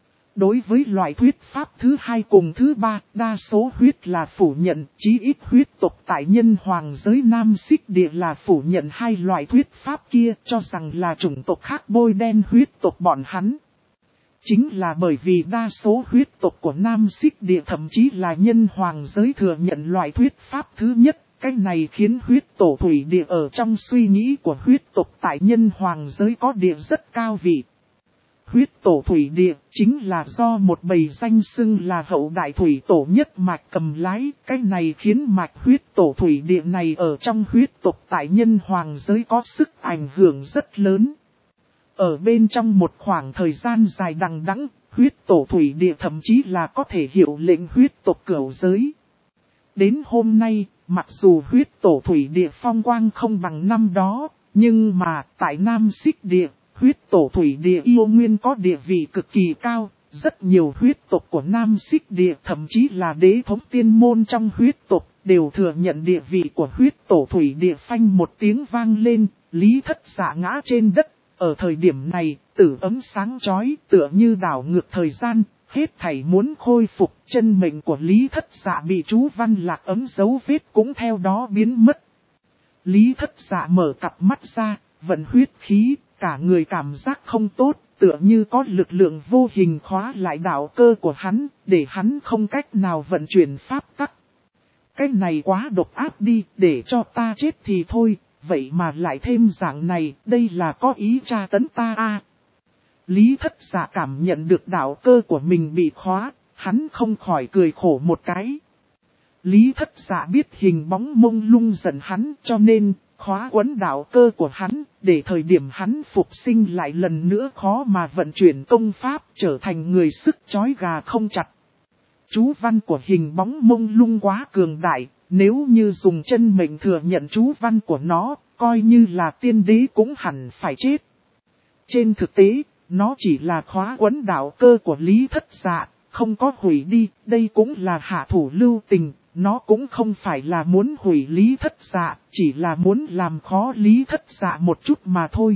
Đối với loại thuyết pháp thứ hai cùng thứ ba, đa số huyết là phủ nhận, chí ít huyết tộc tại nhân hoàng giới Nam Xích Địa là phủ nhận hai loại thuyết pháp kia, cho rằng là chủng tộc khác bôi đen huyết tộc bọn hắn. Chính là bởi vì đa số huyết tộc của Nam Xích Địa thậm chí là nhân hoàng giới thừa nhận loại thuyết pháp thứ nhất, Cái này khiến huyết tổ thủy địa ở trong suy nghĩ của huyết tộc tại nhân hoàng giới có địa rất cao vị. Huyết tổ thủy địa chính là do một bầy danh xưng là hậu đại thủy tổ nhất mạch cầm lái. Cái này khiến mạch huyết tổ thủy địa này ở trong huyết tộc tại nhân hoàng giới có sức ảnh hưởng rất lớn. Ở bên trong một khoảng thời gian dài đằng đẵng, huyết tổ thủy địa thậm chí là có thể hiệu lệnh huyết tộc cửu giới. Đến hôm nay, mặc dù huyết tổ thủy địa phong quang không bằng năm đó, nhưng mà tại Nam Xích địa, huyết tổ thủy địa yêu nguyên có địa vị cực kỳ cao. Rất nhiều huyết tộc của Nam Xích địa, thậm chí là đế thống tiên môn trong huyết tộc, đều thừa nhận địa vị của huyết tổ thủy địa. Phanh một tiếng vang lên, Lý Thất Dạ ngã trên đất. Ở thời điểm này, tử ấm sáng chói tựa như đảo ngược thời gian, hết thảy muốn khôi phục. Chân mệnh của Lý Thất Dạ bị chú văn lạc ấm dấu vết cũng theo đó biến mất. Lý Thất Dạ mở cặp mắt ra, vận huyết khí, cả người cảm giác không tốt, tựa như có lực lượng vô hình khóa lại đạo cơ của hắn, để hắn không cách nào vận chuyển pháp tắc. Cái này quá độc ác đi, để cho ta chết thì thôi, vậy mà lại thêm dạng này, đây là có ý tra tấn ta à. Lý Thất Dạ cảm nhận được đạo cơ của mình bị khóa, hắn không khỏi cười khổ một cái. Lý Thất Dạ biết hình bóng mông lung giận hắn, cho nên khóa quấn đạo cơ của hắn, để thời điểm hắn phục sinh lại lần nữa khó mà vận chuyển công pháp, trở thành người sức chói gà không chặt. Chú văn của hình bóng mông lung quá cường đại, nếu như dùng chân mệnh thừa nhận chú văn của nó, coi như là tiên đế cũng hẳn phải chết. Trên thực tế, nó chỉ là khóa quấn đạo cơ của Lý Thất Dạ, không có hủy đi, đây cũng là hạ thủ lưu tình. Nó cũng không phải là muốn hủy Lý Thất Dạ, chỉ là muốn làm khó Lý Thất Dạ một chút mà thôi.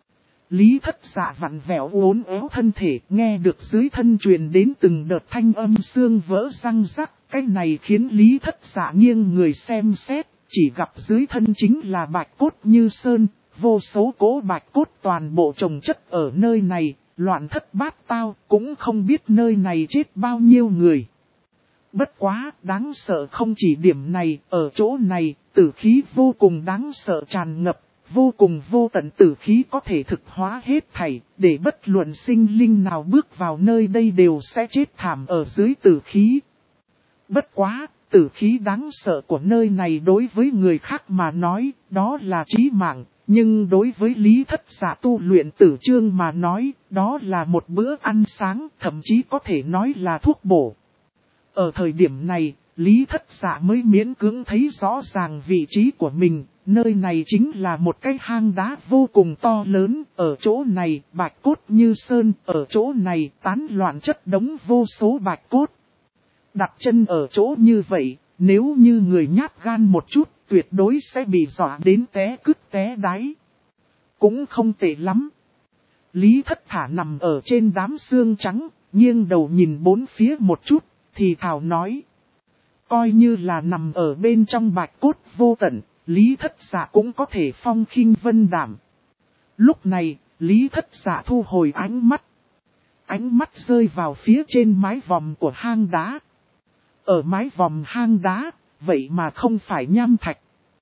Lý Thất Dạ vặn vẹo uốn éo thân thể, nghe được dưới thân truyền đến từng đợt thanh âm xương vỡ răng rắc. Cái này khiến Lý Thất Dạ nghiêng người xem xét, chỉ gặp dưới thân chính là bạch cốt như sơn, vô số cỗ bạch cốt toàn bộ chồng chất ở nơi này, loạn thất bát tao, cũng không biết nơi này chết bao nhiêu người. Bất quá, đáng sợ không chỉ điểm này, ở chỗ này, tử khí vô cùng đáng sợ tràn ngập, vô cùng vô tận tử khí có thể thực hóa hết thảy, để bất luận sinh linh nào bước vào nơi đây đều sẽ chết thảm ở dưới tử khí. Bất quá, tử khí đáng sợ của nơi này đối với người khác mà nói, đó là chí mạng, nhưng đối với Lý Thất Dạ tu luyện tử chương mà nói, đó là một bữa ăn sáng, thậm chí có thể nói là thuốc bổ. Ở thời điểm này, Lý Thất Dạ mới miễn cưỡng thấy rõ ràng vị trí của mình, nơi này chính là một cái hang đá vô cùng to lớn, ở chỗ này bạch cốt như sơn, ở chỗ này tán loạn chất đống vô số bạch cốt. Đặt chân ở chỗ như vậy, nếu như người nhát gan một chút, tuyệt đối sẽ bị dọa đến té cứt té đáy. Cũng không tệ lắm. Lý Thất Thả nằm ở trên đám xương trắng, nghiêng đầu nhìn bốn phía một chút. Thì thảo nói, coi như là nằm ở bên trong bạch cốt vô tận, Lý Thất Dạ cũng có thể phong khinh vân đảm. Lúc này, Lý Thất Dạ thu hồi ánh mắt rơi vào phía trên mái vòm của hang đá. Ở mái vòm hang đá, vậy mà không phải nham thạch.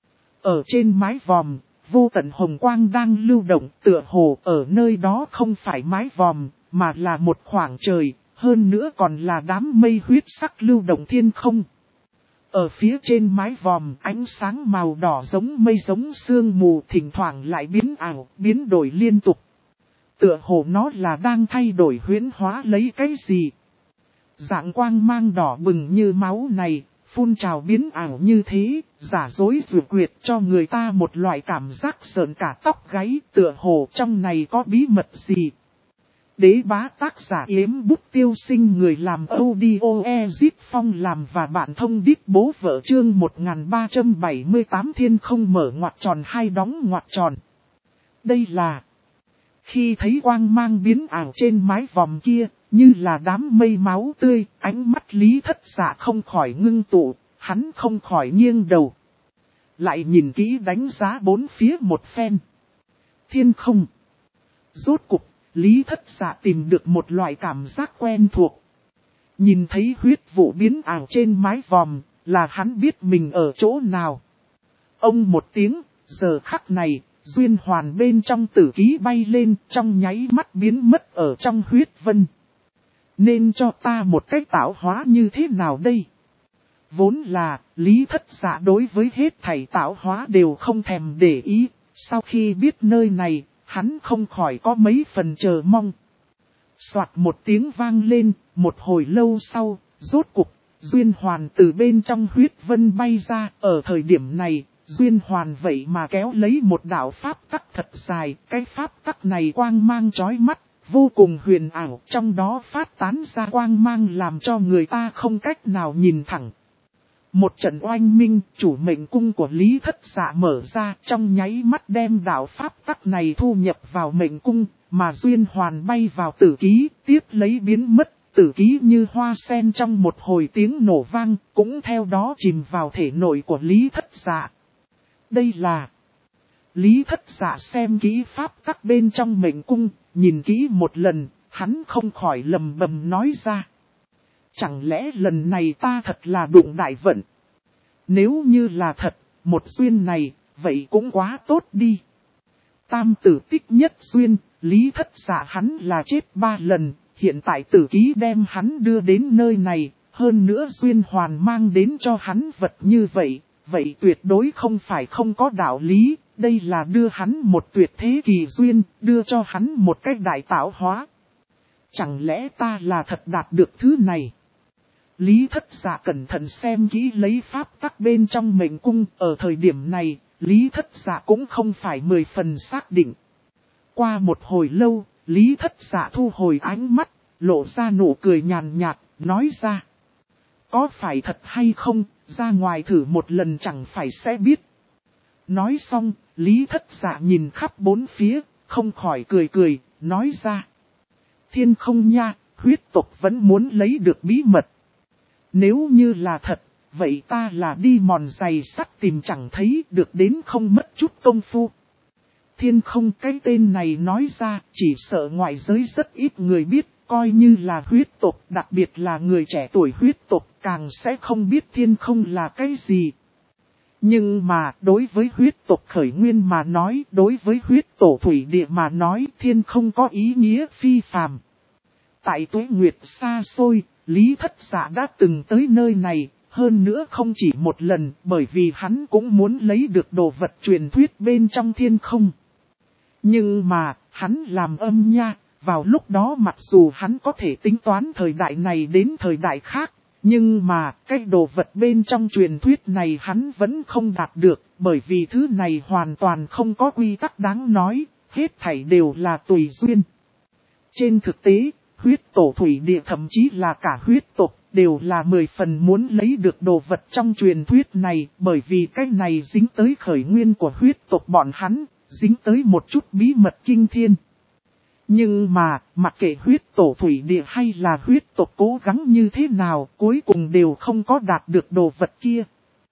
Ở trên mái vòm, vô tận hồng quang đang lưu động, tựa hồ ở nơi đó không phải mái vòm, mà là một khoảng trời. Hơn nữa còn là đám mây huyết sắc lưu động thiên không. Ở phía trên mái vòm ánh sáng màu đỏ giống mây giống sương mù thỉnh thoảng lại biến ảo, biến đổi liên tục. Tựa hồ nó là đang thay đổi huyễn hóa lấy cái gì. Dạng quang mang đỏ bừng như máu này, phun trào biến ảo như thế, giả dối rượu quyệt cho người ta một loại cảm giác sợn cả tóc gáy, tựa hồ trong này có bí mật gì. Đế bá tác giả Yếm Bút Tiêu Sinh, người làm audio Ezip Phong làm và bạn thông đít bố vợ chương 1378 thiên không mở ngoặc tròn hay đóng ngoặc tròn. Đây là khi thấy quang mang biến ảo trên mái vòm kia, như là đám mây máu tươi, ánh mắt Lý Thất Dạ không khỏi ngưng tụ, hắn không khỏi nghiêng đầu. Lại nhìn kỹ đánh giá bốn phía một phen. Thiên không. Rốt cục. Lý Thất Dạ tìm được một loại cảm giác quen thuộc. Nhìn thấy huyết vụ biến ảo trên mái vòm, là hắn biết mình ở chỗ nào. Ông một tiếng, giờ khắc này, Duyên Hoàn bên trong tử ký bay lên trong nháy mắt biến mất ở trong huyết vân. Nên cho ta một cách tạo hóa như thế nào đây? Vốn là, Lý Thất Dạ đối với hết thảy tạo hóa đều không thèm để ý, sau khi biết nơi này, hắn không khỏi có mấy phần chờ mong. Soạt một tiếng vang lên, một hồi lâu sau, rốt cục, Duyên Hoàn từ bên trong huyết vân bay ra, ở thời điểm này, Duyên Hoàn vậy mà kéo lấy một đạo pháp tắc thật dài, cái pháp tắc này quang mang chói mắt, vô cùng huyền ảo, trong đó phát tán ra quang mang làm cho người ta không cách nào nhìn thẳng. Một trận oanh minh, chủ mệnh cung của Lý Thất Dạ mở ra, trong nháy mắt đem đạo pháp tắc này thu nhập vào mệnh cung, mà Duyên Hoàn bay vào tử ký, tiếp lấy biến mất, tử ký như hoa sen trong một hồi tiếng nổ vang, cũng theo đó chìm vào thể nội của Lý Thất Dạ. Đây là Lý Thất Dạ xem kỹ pháp tắc bên trong mệnh cung, nhìn kỹ một lần, hắn không khỏi lầm bầm nói ra. Chẳng lẽ lần này ta thật là đụng đại vận? Nếu như là thật, một duyên này, vậy cũng quá tốt đi. Tam tử tích nhất duyên, Lý Thất Dạ hắn là chết 3 lần, hiện tại tử ký đem hắn đưa đến nơi này, hơn nữa Duyên Hoàn mang đến cho hắn vật như vậy, vậy tuyệt đối không phải không có đạo lý, đây là đưa hắn một tuyệt thế kỳ duyên, đưa cho hắn một cách đại tạo hóa. Chẳng lẽ ta là thật đạt được thứ này? Lý Thất Dạ cẩn thận xem kỹ lấy pháp tắc bên trong mệnh cung, ở thời điểm này, Lý Thất Dạ cũng không phải 10 phần xác định. Qua một hồi lâu, Lý Thất Dạ thu hồi ánh mắt, lộ ra nụ cười nhàn nhạt, nói ra. Có phải thật hay không, ra ngoài thử một lần chẳng phải sẽ biết. Nói xong, Lý Thất Dạ nhìn khắp bốn phía, không khỏi cười cười, nói ra. Thiên không nha, huyết tộc vẫn muốn lấy được bí mật. Nếu như là thật, vậy ta là đi mòn giày sắt tìm chẳng thấy được đến không mất chút công phu. Thiên không, cái tên này nói ra, chỉ sợ ngoại giới rất ít người biết, coi như là huyết tộc, đặc biệt là người trẻ tuổi huyết tộc, càng sẽ không biết thiên không là cái gì. Nhưng mà, đối với huyết tộc khởi nguyên mà nói, đối với huyết tổ thủy địa mà nói, thiên không có ý nghĩa phi phàm. Tại tuế nguyệt xa xôi, Lý Thất Dạ đã từng tới nơi này, hơn nữa không chỉ một lần, bởi vì hắn cũng muốn lấy được đồ vật truyền thuyết bên trong thiên không. Nhưng mà, hắn làm âm nha, vào lúc đó mặc dù hắn có thể tính toán thời đại này đến thời đại khác, nhưng mà, cái đồ vật bên trong truyền thuyết này hắn vẫn không đạt được, bởi vì thứ này hoàn toàn không có quy tắc đáng nói, hết thảy đều là tùy duyên. Trên thực tế, huyết tổ thủy địa thậm chí là cả huyết tộc, đều là 10 phần muốn lấy được đồ vật trong truyền thuyết này, bởi vì cái này dính tới khởi nguyên của huyết tộc bọn hắn, dính tới một chút bí mật kinh thiên. Nhưng mà, mặc kệ huyết tổ thủy địa hay là huyết tộc cố gắng như thế nào, cuối cùng đều không có đạt được đồ vật kia.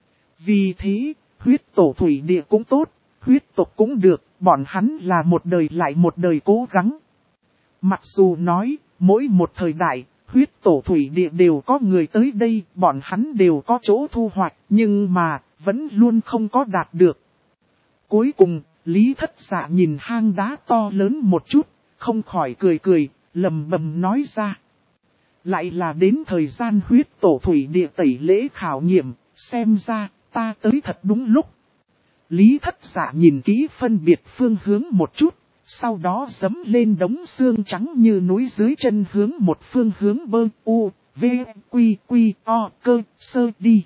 Vì thế, huyết tổ thủy địa cũng tốt, huyết tộc cũng được, bọn hắn là một đời lại một đời cố gắng. Mặc dù nói, mỗi một thời đại, huyết tổ thủy địa đều có người tới đây, bọn hắn đều có chỗ thu hoạch, nhưng mà, vẫn luôn không có đạt được. Cuối cùng, Lý Thất Dạ nhìn hang đá to lớn một chút, không khỏi cười cười, lầm bầm nói ra. Lại là đến thời gian huyết tổ thủy địa tẩy lễ khảo nghiệm, xem ra, ta tới thật đúng lúc. Lý Thất Dạ nhìn kỹ phân biệt phương hướng một chút, sau đó dẫm lên đống xương trắng như núi dưới chân hướng một phương hướng bơ u, v, quy, quy, o, cơ, sơ đi.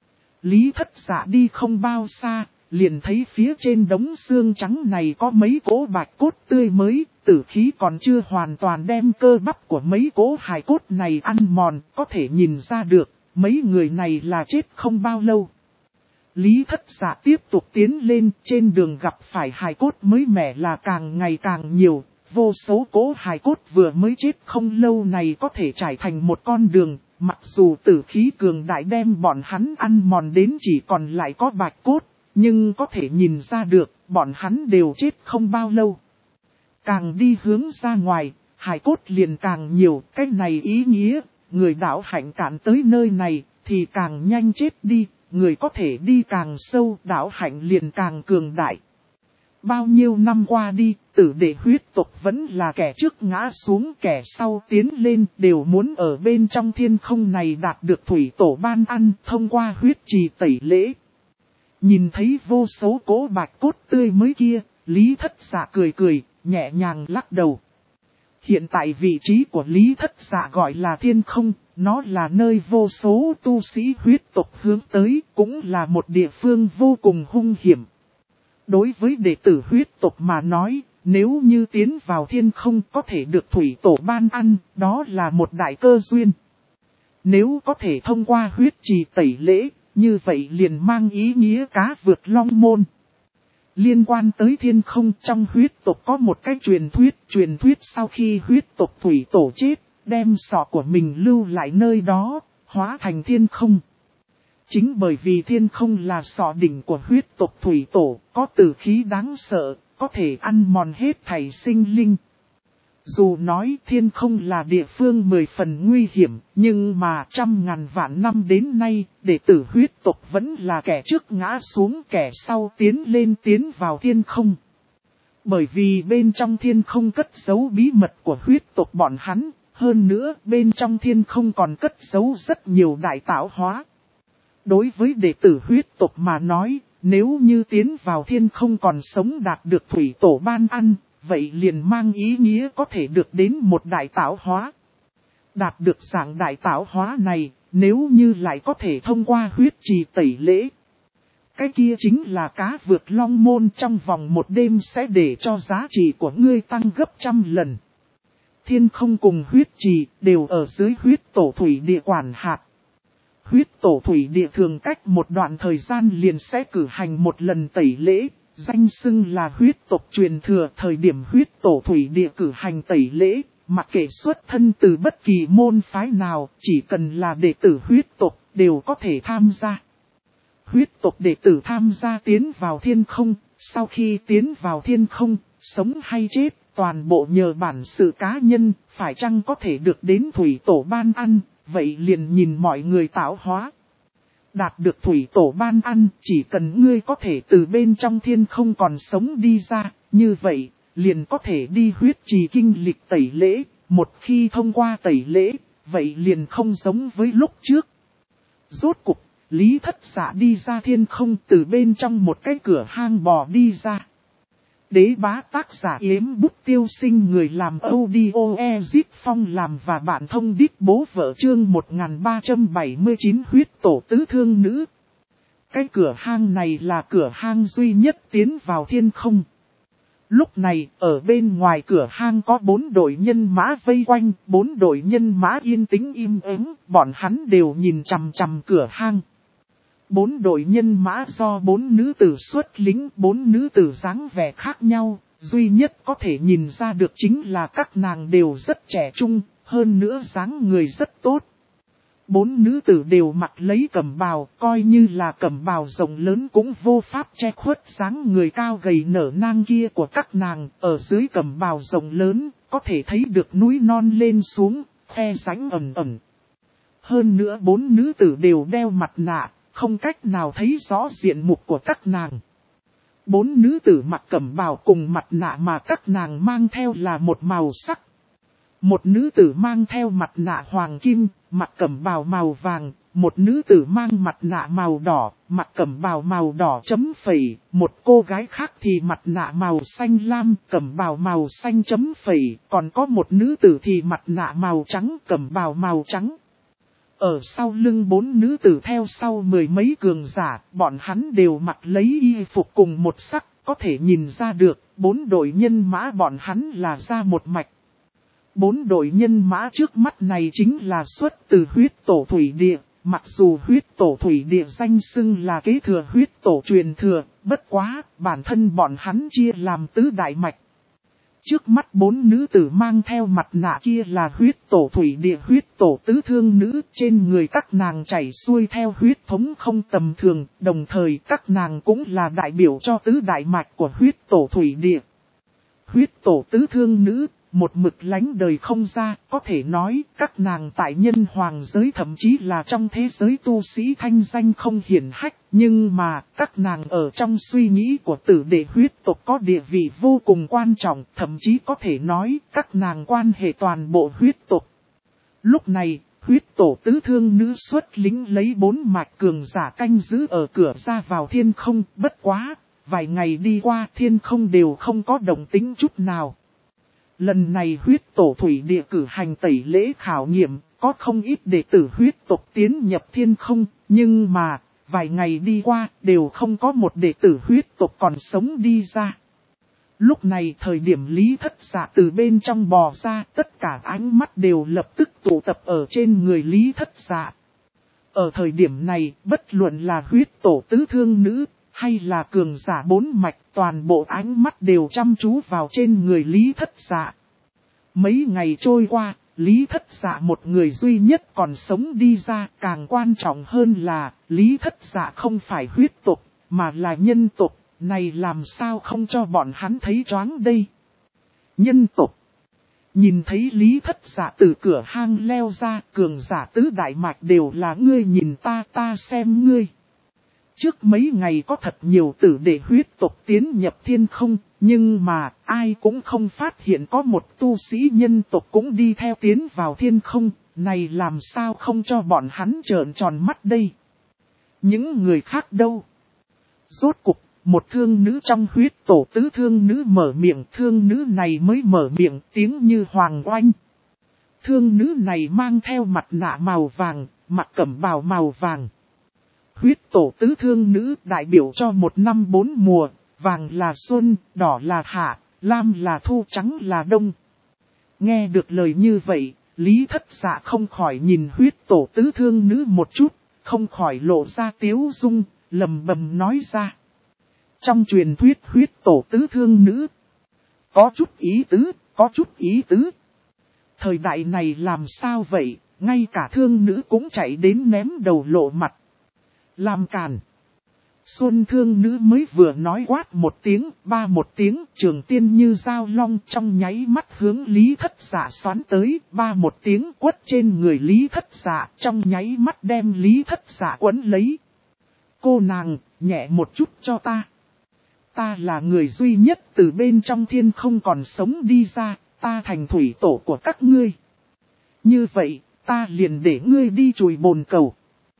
Lý Thất Dạ đi không bao xa, liền thấy phía trên đống xương trắng này có mấy cỗ bạch cốt tươi mới, tử khí còn chưa hoàn toàn đem cơ bắp của mấy cỗ hài cốt này ăn mòn, có thể nhìn ra được, mấy người này là chết không bao lâu. Lý Thất Dạ tiếp tục tiến lên, trên đường gặp phải hài cốt mới mẻ là càng ngày càng nhiều, vô số cỗ hài cốt vừa mới chết không lâu này có thể trải thành một con đường, mặc dù tử khí cường đại đem bọn hắn ăn mòn đến chỉ còn lại có bạch cốt, nhưng có thể nhìn ra được, bọn hắn đều chết không bao lâu. Càng đi hướng ra ngoài, hài cốt liền càng nhiều, cái này ý nghĩa, người đạo hạnh cản tới nơi này, thì càng nhanh chết đi, người có thể đi càng sâu, đạo hạnh liền càng cường đại. Bao nhiêu năm qua đi, tử đệ huyết tộc vẫn là kẻ trước ngã xuống, kẻ sau tiến lên, đều muốn ở bên trong thiên không này đạt được thủy tổ ban ăn, thông qua huyết trì tẩy lễ. Nhìn thấy vô số cỗ bạch cốt tươi mới kia, Lý Thất Dạ cười cười, nhẹ nhàng lắc đầu. Hiện tại vị trí của Lý Thất Dạ gọi là thiên không, nó là nơi vô số tu sĩ huyết tộc hướng tới, cũng là một địa phương vô cùng hung hiểm. Đối với đệ tử huyết tộc mà nói, nếu như tiến vào thiên không có thể được thủy tổ ban ăn, đó là một đại cơ duyên. Nếu có thể thông qua huyết trì tẩy lễ, như vậy liền mang ý nghĩa cá vượt long môn. Liên quan tới thiên không, trong huyết tộc có một cái truyền thuyết sau khi huyết tộc thủy tổ chết, đem sọ của mình lưu lại nơi đó, hóa thành thiên không. Chính bởi vì thiên không là sọ đỉnh của huyết tộc thủy tổ, có tử khí đáng sợ, có thể ăn mòn hết thảy sinh linh. Dù nói thiên không là địa phương 10 phần nguy hiểm, nhưng mà trăm ngàn vạn năm đến nay, đệ tử huyết tộc vẫn là kẻ trước ngã xuống, kẻ sau tiến vào thiên không. Bởi vì bên trong thiên không cất giấu bí mật của huyết tộc bọn hắn, hơn nữa bên trong thiên không còn cất giấu rất nhiều đại tạo hóa. Đối với đệ tử huyết tộc mà nói, nếu như tiến vào thiên không còn sống đạt được thủy tổ ban ăn, vậy liền mang ý nghĩa có thể được đến một đại tạo hóa. Đạt được dạng đại tạo hóa này, nếu như lại có thể thông qua huyết trì tẩy lễ. Cái kia chính là cá vượt long môn, trong vòng một đêm sẽ để cho giá trị của ngươi tăng gấp 100 lần. Thiên không cùng huyết trì đều ở dưới huyết tổ thủy địa quản hạt. Huyết tổ thủy địa thường cách một đoạn thời gian liền sẽ cử hành một lần tẩy lễ, danh xưng là huyết tộc truyền thừa. Thời điểm huyết tổ thủy địa cử hành tẩy lễ, mặc kệ xuất thân từ bất kỳ môn phái nào, chỉ cần là đệ tử huyết tộc đều có thể tham gia. Huyết tộc đệ tử tham gia tiến vào thiên không, sau khi tiến vào thiên không, sống hay chết, toàn bộ nhờ bản sự cá nhân, phải chăng có thể được đến thủy tổ ban ăn. Vậy liền nhìn mọi người tạo hóa. Đạt được thủy tổ ban ăn, chỉ cần ngươi có thể từ bên trong thiên không còn sống đi ra, như vậy, liền có thể đi huyết trì kinh lịch tẩy lễ. Một khi thông qua tẩy lễ, vậy liền không giống với lúc trước. Rốt cục, Lý Thất Dạ đi ra thiên không, từ bên trong một cái cửa hang bò đi ra. Đế bá tác giả Yếm Bút Tiêu Sinh, người làm audio Ezip Phong làm và bạn thông đít bố vợ, chương 1379 huyết tổ tứ thương nữ. Cái cửa hang này là cửa hang duy nhất tiến vào thiên không. Lúc này, ở bên ngoài cửa hang có 4 đội nhân mã vây quanh, 4 đội nhân mã yên tĩnh im ắng, bọn hắn đều nhìn chằm chằm cửa hang. 4 đội nhân mã do 4 nữ tử xuất lính, 4 nữ tử dáng vẻ khác nhau, duy nhất có thể nhìn ra được chính là các nàng đều rất trẻ trung, hơn nữa dáng người rất tốt. 4 nữ tử đều mặc lấy cẩm bào, coi như là cẩm bào rộng lớn cũng vô pháp che khuất dáng người cao gầy nở nang kia của các nàng. Ở dưới cẩm bào rộng lớn, có thể thấy được núi non lên xuống, khe rãnh ẩn ẩn. Hơn nữa 4 nữ tử đều đeo mặt nạ, không cách nào thấy rõ diện mục của các nàng. 4 nữ tử mặc cẩm bào cùng mặt nạ mà các nàng mang theo là một màu sắc. Một nữ tử mang theo mặt nạ hoàng kim, mặc cẩm bào màu vàng. Một nữ tử mang mặt nạ màu đỏ, mặc cẩm bào màu đỏ chấm phẩy. Một cô gái khác thì mặt nạ màu xanh lam, cẩm bào màu xanh chấm phẩy. Còn có một nữ tử thì mặt nạ màu trắng, cẩm bào màu trắng. Ở sau lưng 4 nữ tử theo sau 10 mấy cường giả, bọn hắn đều mặc lấy y phục cùng một sắc, có thể nhìn ra được, 4 đội nhân mã bọn hắn là ra một mạch. 4 đội nhân mã trước mắt này chính là xuất từ huyết tổ thủy địa, mặc dù huyết tổ thủy địa danh xưng là kế thừa huyết tổ truyền thừa, bất quá, bản thân bọn hắn chia làm tứ đại mạch. Trước mắt 4 nữ tử mang theo mặt nạ kia là huyết tổ thủy địa, huyết tổ tứ thương nữ, trên người các nàng chảy xuôi theo huyết thống không tầm thường, đồng thời các nàng cũng là đại biểu cho tứ đại mạch của huyết tổ thủy địa. Huyết tổ tứ thương nữ, một mực lánh đời không ra, có thể nói các nàng tại nhân hoàng giới thậm chí là trong thế giới tu sĩ thanh danh không hiển hách, nhưng mà các nàng ở trong suy nghĩ của tử đệ huyết tộc có địa vị vô cùng quan trọng, thậm chí có thể nói các nàng quan hệ toàn bộ huyết tộc. Lúc này, huyết tổ tứ thương nữ xuất lính lấy 4 mạch cường giả canh giữ ở cửa ra vào thiên không, bất quá, vài ngày đi qua thiên không đều không có động tĩnh chút nào. Lần này huyết tổ thủy địa cử hành tẩy lễ khảo nghiệm, có không ít đệ tử huyết tộc tiến nhập thiên không, nhưng mà, vài ngày đi qua đều không có một đệ tử huyết tộc còn sống đi ra. Lúc này thời điểm Lý Thất Dạ từ bên trong bò ra, tất cả ánh mắt đều lập tức tụ tập ở trên người Lý Thất Dạ. Ở thời điểm này, bất luận là huyết tổ tứ thương nữ, hay là cường giả 4 mạch, toàn bộ ánh mắt đều chăm chú vào trên người Lý Thất Dạ. Mấy ngày trôi qua, Lý Thất Dạ một người duy nhất còn sống đi ra, càng quan trọng hơn là, Lý Thất Dạ không phải huyết tộc, mà là nhân tộc. Này làm sao không cho bọn hắn thấy choáng đây? Nhân tộc. Nhìn thấy Lý Thất Dạ từ cửa hang leo ra, cường giả tứ đại mạch đều là ngươi nhìn ta, ta xem ngươi. Trước mấy ngày có thật nhiều tử đệ huyết tộc tiến nhập thiên không, nhưng mà ai cũng không phát hiện có một tu sĩ nhân tộc cũng đi theo tiến vào thiên không, này làm sao không cho bọn hắn trợn tròn mắt đây? Những người khác đâu? Rốt cục. Một thương nữ trong huyết tổ tứ thương nữ mở miệng, thương nữ này mới mở miệng tiếng như hoàng oanh. Thương nữ này mang theo mặt nạ màu vàng, mặc cẩm bào màu vàng. Huyết tổ tứ thương nữ đại biểu cho 1 năm 4 mùa, vàng là xuân, đỏ là hạ, lam là thu, trắng là đông. Nghe được lời như vậy, Lý Thất Dạ không khỏi nhìn huyết tổ tứ thương nữ một chút, không khỏi lộ ra tiếu dung, lầm bầm nói ra. Trong truyền thuyết huyết tổ tứ thương nữ, có chút ý tứ, có chút ý tứ. Thời đại này làm sao vậy, ngay cả thương nữ cũng chạy đến ném đầu lộ mặt. Làm càn. Xuân thương nữ mới vừa nói quát một tiếng, ba một tiếng, trường tiên như dao long trong nháy mắt hướng Lý Thất Dạ xoắn tới, ba một tiếng quất trên người Lý Thất Dạ, trong nháy mắt đem Lý Thất Dạ quấn lấy. Cô nàng, nhẹ một chút cho ta. Ta là người duy nhất từ bên trong thiên không còn sống đi ra, ta thành thủy tổ của các ngươi. Như vậy, ta liền để ngươi đi chùi bồn cầu.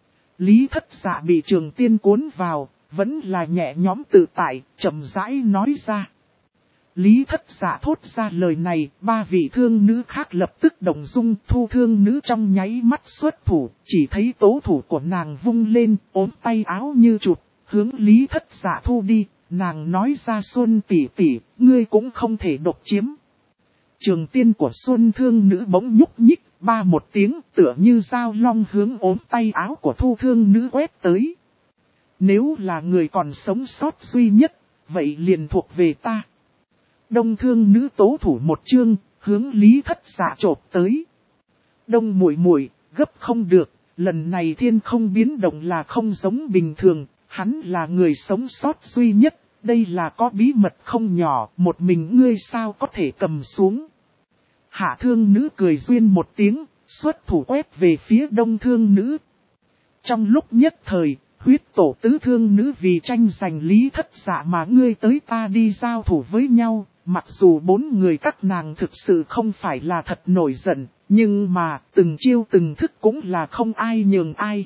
Lý Thất Dạ bị trường tiên cuốn vào, vẫn là nhẹ nhõm tự tại, chậm rãi nói ra. Lý Thất Dạ thốt ra lời này, 3 vị thương nữ khác lập tức động dung, thu thương nữ trong nháy mắt xuất thủ, chỉ thấy tố thủ của nàng vung lên, ốm tay áo như chụp, hướng Lý Thất Dạ thu đi. Nàng nói ra Xuân tỷ tỷ, ngươi cũng không thể độc chiếm. Trường tiên của Xuân thương nữ bỗng nhúc nhích, ba một tiếng tựa như dao long hướng ốm tay áo của thu thương nữ quét tới. Nếu là người còn sống sót duy nhất, vậy liền thuộc về ta. Đông thương nữ tố thủ một chương, hướng Lý Thất Dạ chộp tới. Đông muội muội, gấp không được, lần này thiên không biến động là không giống bình thường. Hắn là người sống sót duy nhất, đây là có bí mật không nhỏ, một mình ngươi sao có thể cầm xuống. Hạ thương nữ cười duyên một tiếng, xuất thủ quét về phía đông thương nữ. Trong lúc nhất thời, huyết tổ tứ thương nữ vì tranh giành Lý Thất Dạ mà ngươi tới ta đi giao thủ với nhau, mặc dù 4 người các nàng thực sự không phải là thật nổi giận, nhưng mà từng chiêu từng thức cũng là không ai nhường ai.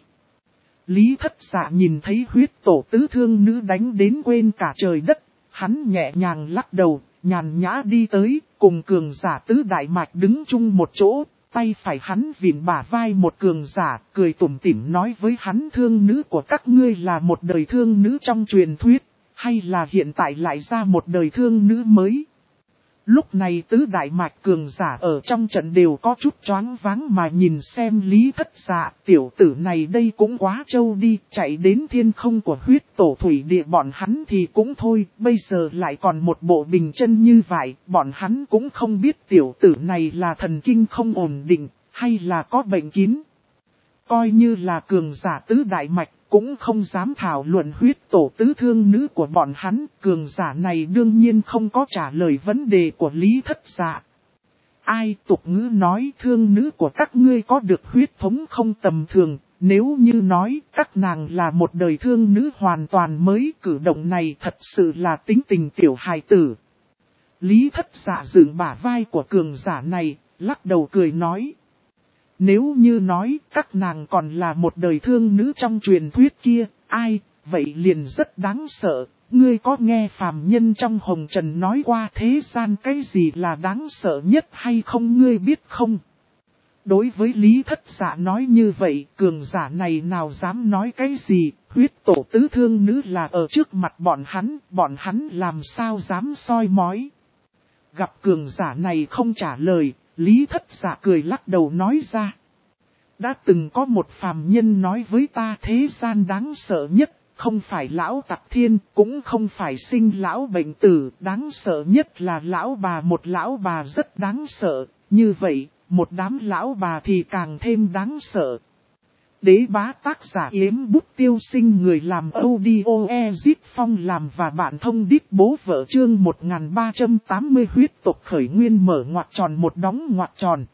Lý Thất Dạ nhìn thấy huyết tổ tứ thương nữ đánh đến quên cả trời đất, hắn nhẹ nhàng lắc đầu, nhàn nhã đi tới, cùng cường giả tứ đại mạch đứng chung một chỗ, tay phải hắn vịn bả vai một cường giả, cười tủm tỉm nói với hắn thương nữ của các ngươi là một đời thương nữ trong truyền thuyết, hay là hiện tại lại ra một đời thương nữ mới. Lúc này tứ đại mạch cường giả ở trong trận đều có chút choáng váng mà nhìn xem Lý Thất Dạ, tiểu tử này đây cũng quá trâu đi, chạy đến thiên không của huyết tổ thủy địa bọn hắn thì cũng thôi, bây giờ lại còn một bộ bình chân như vậy, bọn hắn cũng không biết tiểu tử này là thần kinh không ổn định, hay là có bệnh kín. Coi như là cường giả tứ đại mạch, cũng không dám thảo luận huyết tổ tứ thương nữ của bọn hắn, cường giả này đương nhiên không có trả lời vấn đề của Lý Thất Dạ. Ai tục ngữ nói thương nữ của các ngươi có được huyết thống không tầm thường, nếu như nói các nàng là một đời thương nữ hoàn toàn mới, cử động này thật sự là tính tình tiểu hài tử. Lý Thất Dạ dựng bả vai của cường giả này, lắc đầu cười nói. Nếu như nói các nàng còn là một đời thương nữ trong truyền thuyết kia, ai, vậy liền rất đáng sợ. Ngươi có nghe phàm nhân trong hồng trần nói qua thế gian cái gì là đáng sợ nhất hay không, ngươi biết không? Đối với Lý Thất Dạ nói như vậy, cường giả này nào dám nói cái gì, huyết tổ tứ thương nữ là ở trước mặt bọn hắn làm sao dám soi mói. Gặp cường giả này không trả lời, Lý Thất Dạ cười lắc đầu nói ra. Đã từng có một phàm nhân nói với ta thế gian đáng sợ nhất, không phải lão tặc thiên, cũng không phải sinh lão bệnh tử, đáng sợ nhất là lão bà, một lão bà rất đáng sợ, như vậy, một đám lão bà thì càng thêm đáng sợ. Đế bá tác giả Yếm Bút Tiêu Sinh, người làm audio Ezip Phong làm và bạn thông đít bố vợ, chương 1380 huyết tộc khởi nguyên mở ngoặc tròn một đóng ngoặc tròn.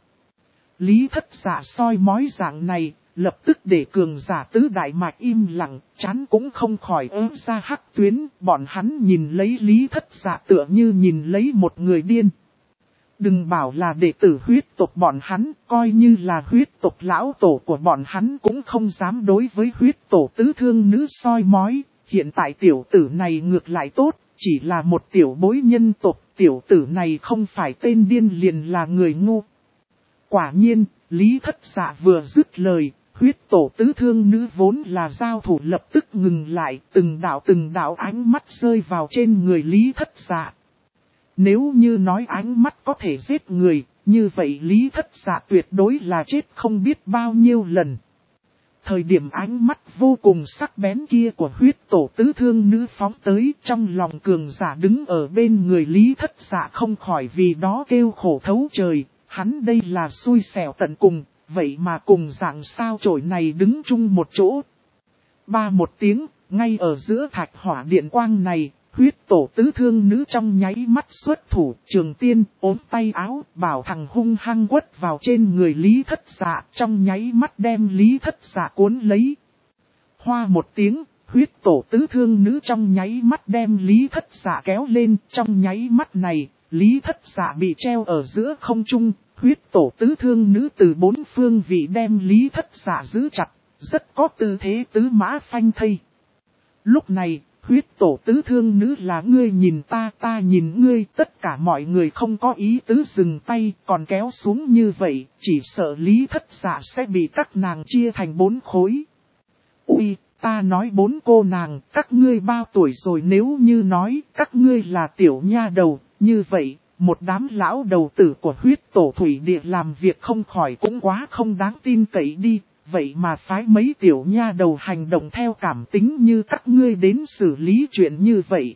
Lý Thất Dạ soi mói dạng này, lập tức để cường giả tứ đại mạch im lặng, chán cũng không khỏi ớm ra hắc tuyến, bọn hắn nhìn lấy Lý Thất Dạ tựa như nhìn lấy một người điên. Đừng bảo là đệ tử huyết tộc bọn hắn, coi như là huyết tộc lão tổ của bọn hắn cũng không dám đối với huyết tổ tứ thương nữ soi mói. Hiện tại tiểu tử này ngược lại tốt, chỉ là một tiểu bối nhân tộc, tiểu tử này không phải tên điên liền là người ngu. Quả nhiên, Lý Thất Dạ vừa dứt lời, huyết tổ tứ thương nữ vốn là giao thủ lập tức ngừng lại, từng đạo ánh mắt rơi vào trên người Lý Thất Dạ. Nếu như nói ánh mắt có thể giết người, như vậy Lý Thất Dạ tuyệt đối là chết không biết bao nhiêu lần. Thời điểm ánh mắt vô cùng sắc bén kia của huyết tổ tứ thương nữ phóng tới, trong lòng cường giả đứng ở bên người Lý Thất Dạ không khỏi vì đó kêu khổ thấu trời, hắn đây là xui xẻo tận cùng, vậy mà cùng dạng sao chổi này đứng chung một chỗ. Ba một tiếng, ngay ở giữa thạch hỏa điện quang này, huyết tổ tứ thương nữ trong nháy mắt xuất thủ, trường tiên, ốm tay áo, bảo thằng hung hăng quất vào trên người Lý Thất Dạ, trong nháy mắt đem Lý Thất Dạ cuốn lấy. Hoa một tiếng, huyết tổ tứ thương nữ trong nháy mắt đem Lý Thất Dạ kéo lên, trong nháy mắt này, Lý Thất Dạ bị treo ở giữa không trung, huyết tổ tứ thương nữ từ bốn phương vị đem Lý Thất Dạ giữ chặt, rất có tư thế tứ mã phanh thây. Lúc này, huyết tổ tứ thương nữ là ngươi nhìn ta, ta nhìn ngươi, tất cả mọi người không có ý tứ dừng tay, còn kéo xuống như vậy, chỉ sợ Lý Thất Dạ sẽ bị các nàng chia thành bốn khối. Ui, ta nói bốn cô nàng, các ngươi bao tuổi rồi, nếu như nói các ngươi là tiểu nha đầu, như vậy, một đám lão đầu tử của huyết tổ thủy địa làm việc không khỏi cũng quá không đáng tin cậy đi. Vậy mà phái mấy tiểu nha đầu hành động theo cảm tính như các ngươi đến xử lý chuyện như vậy.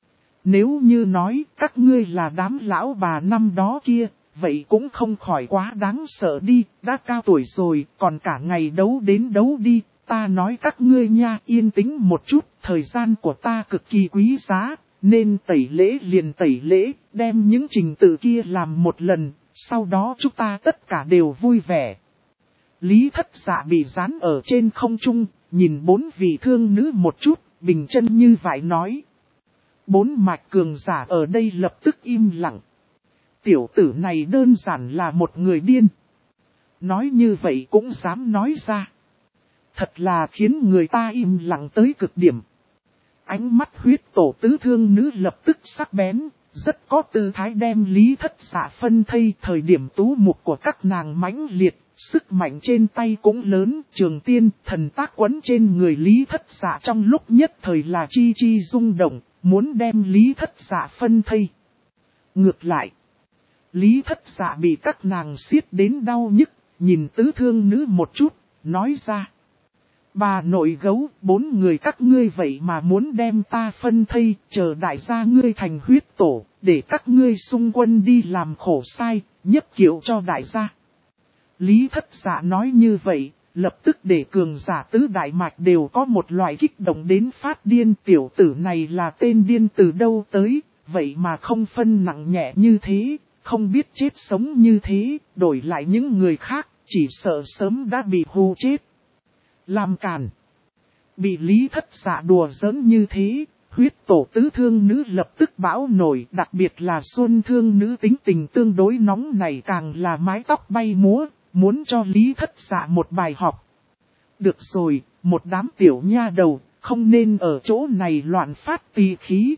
Nếu như nói các ngươi là đám lão bà năm đó kia, vậy cũng không khỏi quá đáng sợ đi, đã cao tuổi rồi, còn cả ngày đấu đến đấu đi, ta nói các ngươi nha, yên tĩnh một chút, thời gian của ta cực kỳ quý giá, nên tẩy lễ liền tẩy lễ, đem những trình tự kia làm một lần, sau đó chúng ta tất cả đều vui vẻ. Lý Thất Dạ bị dán ở trên không trung, nhìn bốn vị thương nữ một chút, bình chân như vậy nói. Bốn mạch cường giả ở đây lập tức im lặng. Tiểu tử này đơn giản là một người điên. Nói như vậy cũng dám nói ra. Thật là khiến người ta im lặng tới cực điểm. Ánh mắt huyết tổ tứ thương nữ lập tức sắc bén, rất có tư thái đem Lý Thất Dạ phân thây. Thời điểm tú mục của các nàng mãnh liệt. Sức mạnh trên tay cũng lớn, trường tiên, thần tác quấn trên người Lý Thất Dạ trong lúc nhất thời là chi chi rung động, muốn đem Lý Thất Dạ phân thây. Ngược lại, Lý Thất Dạ bị các nàng siết đến đau nhức, nhìn tứ thương nữ một chút, nói ra. Bà nội gấu, bốn người các ngươi vậy mà muốn đem ta phân thây, chờ đại gia ngươi thành huyết tổ, để các ngươi xung quân đi làm khổ sai, nhất kiệu cho đại gia. Lý Thất Dạ nói như vậy, lập tức để cường giả tứ đại mạch đều có một loại kích động đến phát điên. Tiểu tử này là tên điên từ đâu tới, vậy mà không phân nặng nhẹ như thế, không biết chết sống như thế, đổi lại những người khác, chỉ sợ sớm đã bị hù chết. Làm càn. Bị Lý Thất Dạ đùa giỡn như thế, huyết tổ tứ thương nữ lập tức bão nổi, đặc biệt là Xuân thương nữ tính tình tương đối nóng này càng là mái tóc bay múa, muốn cho Lý Thất Dạ một bài học. Được rồi, một đám tiểu nha đầu, không nên ở chỗ này loạn phát tì khí.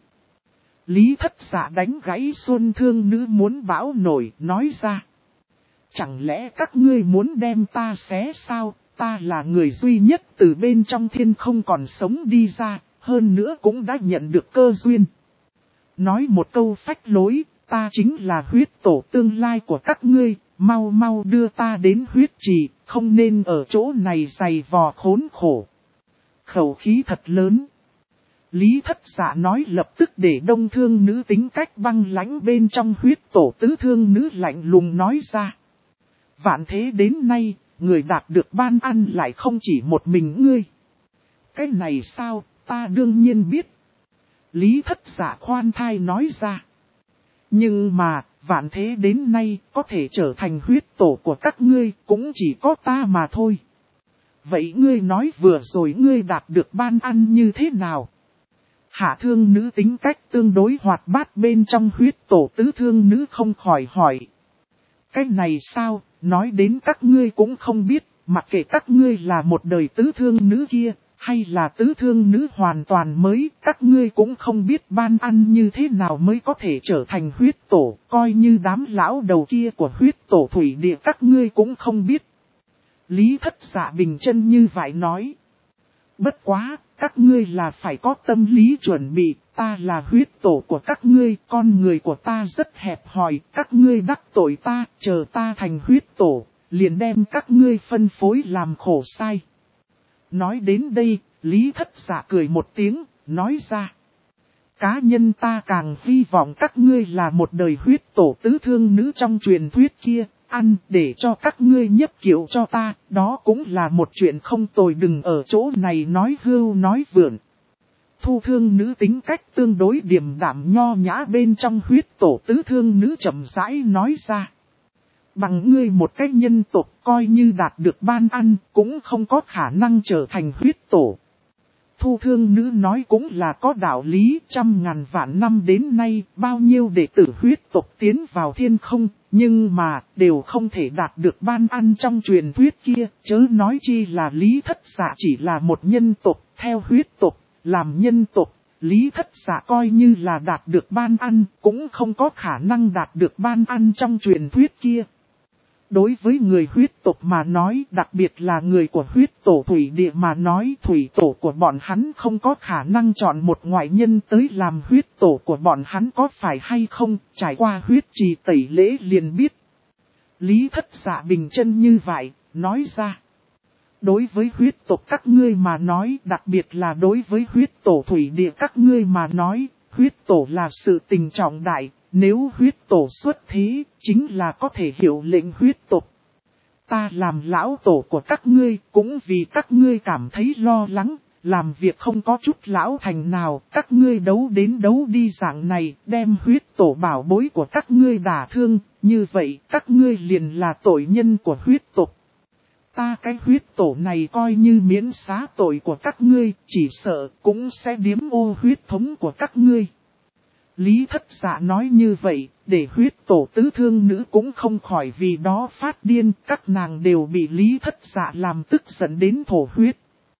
Lý Thất Dạ đánh gãy Xuân thương nữ muốn bão nổi, nói ra. Chẳng lẽ các ngươi muốn đem ta xé sao, ta là người duy nhất từ bên trong thiên không còn sống đi ra, hơn nữa cũng đã nhận được cơ duyên. Nói một câu phách lối, ta chính là huyết tổ tương lai của các ngươi, mau mau đưa ta đến huyết trì, không nên ở chỗ này giày vò khốn khổ. Khẩu khí thật lớn. Lý Thất Dạ nói lập tức để đông thương nữ tính cách băng lãnh bên trong huyết tổ tứ thương nữ lạnh lùng nói ra. Vạn thế đến nay, người đạt được ban ăn lại không chỉ một mình ngươi. Cái này sao, ta đương nhiên biết. Lý Thất Dạ khoan thai nói ra. Nhưng mà, vạn thế đến nay, có thể trở thành huyết tổ của các ngươi, cũng chỉ có ta mà thôi. Vậy ngươi nói vừa rồi ngươi đạt được ban ăn như thế nào? Hạ thương nữ tính cách tương đối hoạt bát bên trong huyết tổ tứ thương nữ không khỏi hỏi. Cái này sao, nói đến các ngươi cũng không biết, mặc kệ các ngươi là một đời tứ thương nữ kia, hay là tứ thương nữ hoàn toàn mới, các ngươi cũng không biết ban ăn như thế nào mới có thể trở thành huyết tổ, coi như đám lão đầu kia của huyết tổ thủy địa các ngươi cũng không biết. Lý Thất Dạ bình chân như vậy nói. Bất quá, các ngươi là phải có tâm lý chuẩn bị, ta là huyết tổ của các ngươi, con người của ta rất hẹp hòi, các ngươi đắc tội ta, chờ ta thành huyết tổ, liền đem các ngươi phân phối làm khổ sai. Nói đến đây, Lý Thất Dạ cười một tiếng, nói ra. Cá nhân ta càng hy vọng các ngươi là một đời huyết tổ tứ thương nữ trong truyền thuyết kia, ăn để cho các ngươi nhấp kiệu cho ta, đó cũng là một chuyện không tồi, đừng ở chỗ này nói hưu nói vượn. Thu thương nữ tính cách tương đối điềm đạm nho nhã bên trong huyết tổ tứ thương nữ chậm rãi nói ra. Bằng ngươi một cách nhân tộc coi như đạt được ban ăn cũng không có khả năng trở thành huyết tổ. Thu thương nữ nói cũng là có đạo lý, trăm ngàn vạn năm đến nay bao nhiêu đệ tử huyết tộc tiến vào thiên không, nhưng mà đều không thể đạt được ban ăn trong truyền thuyết kia, chớ nói chi là Lý Thất Dạ chỉ là một nhân tộc, theo huyết tộc, làm nhân tộc, Lý Thất Dạ coi như là đạt được ban ăn cũng không có khả năng đạt được ban ăn trong truyền thuyết kia. Đối với người huyết tộc mà nói, đặc biệt là người của huyết tổ thủy địa mà nói, thủy tổ của bọn hắn không có khả năng chọn một ngoại nhân tới làm huyết tổ của bọn hắn, có phải hay không, trải qua huyết trì tẩy lễ liền biết. Lý Thất Dạ bình chân như vậy, nói ra. Đối với huyết tộc các ngươi mà nói, đặc biệt là đối với huyết tổ thủy địa các ngươi mà nói, huyết tổ là sự tình trọng đại. Nếu huyết tổ xuất thế, chính là có thể hiệu lệnh huyết tộc. Ta làm lão tổ của các ngươi, cũng vì các ngươi cảm thấy lo lắng, làm việc không có chút lão thành nào, các ngươi đấu đến đấu đi dạng này, đem huyết tổ bảo bối của các ngươi đả thương, như vậy các ngươi liền là tội nhân của huyết tộc. Ta cái huyết tổ này coi như miễn xá tội của các ngươi, chỉ sợ cũng sẽ điếm ô huyết thống của các ngươi. Lý Thất Dạ nói như vậy, để huyết tổ tứ thương nữ cũng không khỏi vì đó phát điên, các nàng đều bị Lý Thất Dạ làm tức giận đến thổ huyết.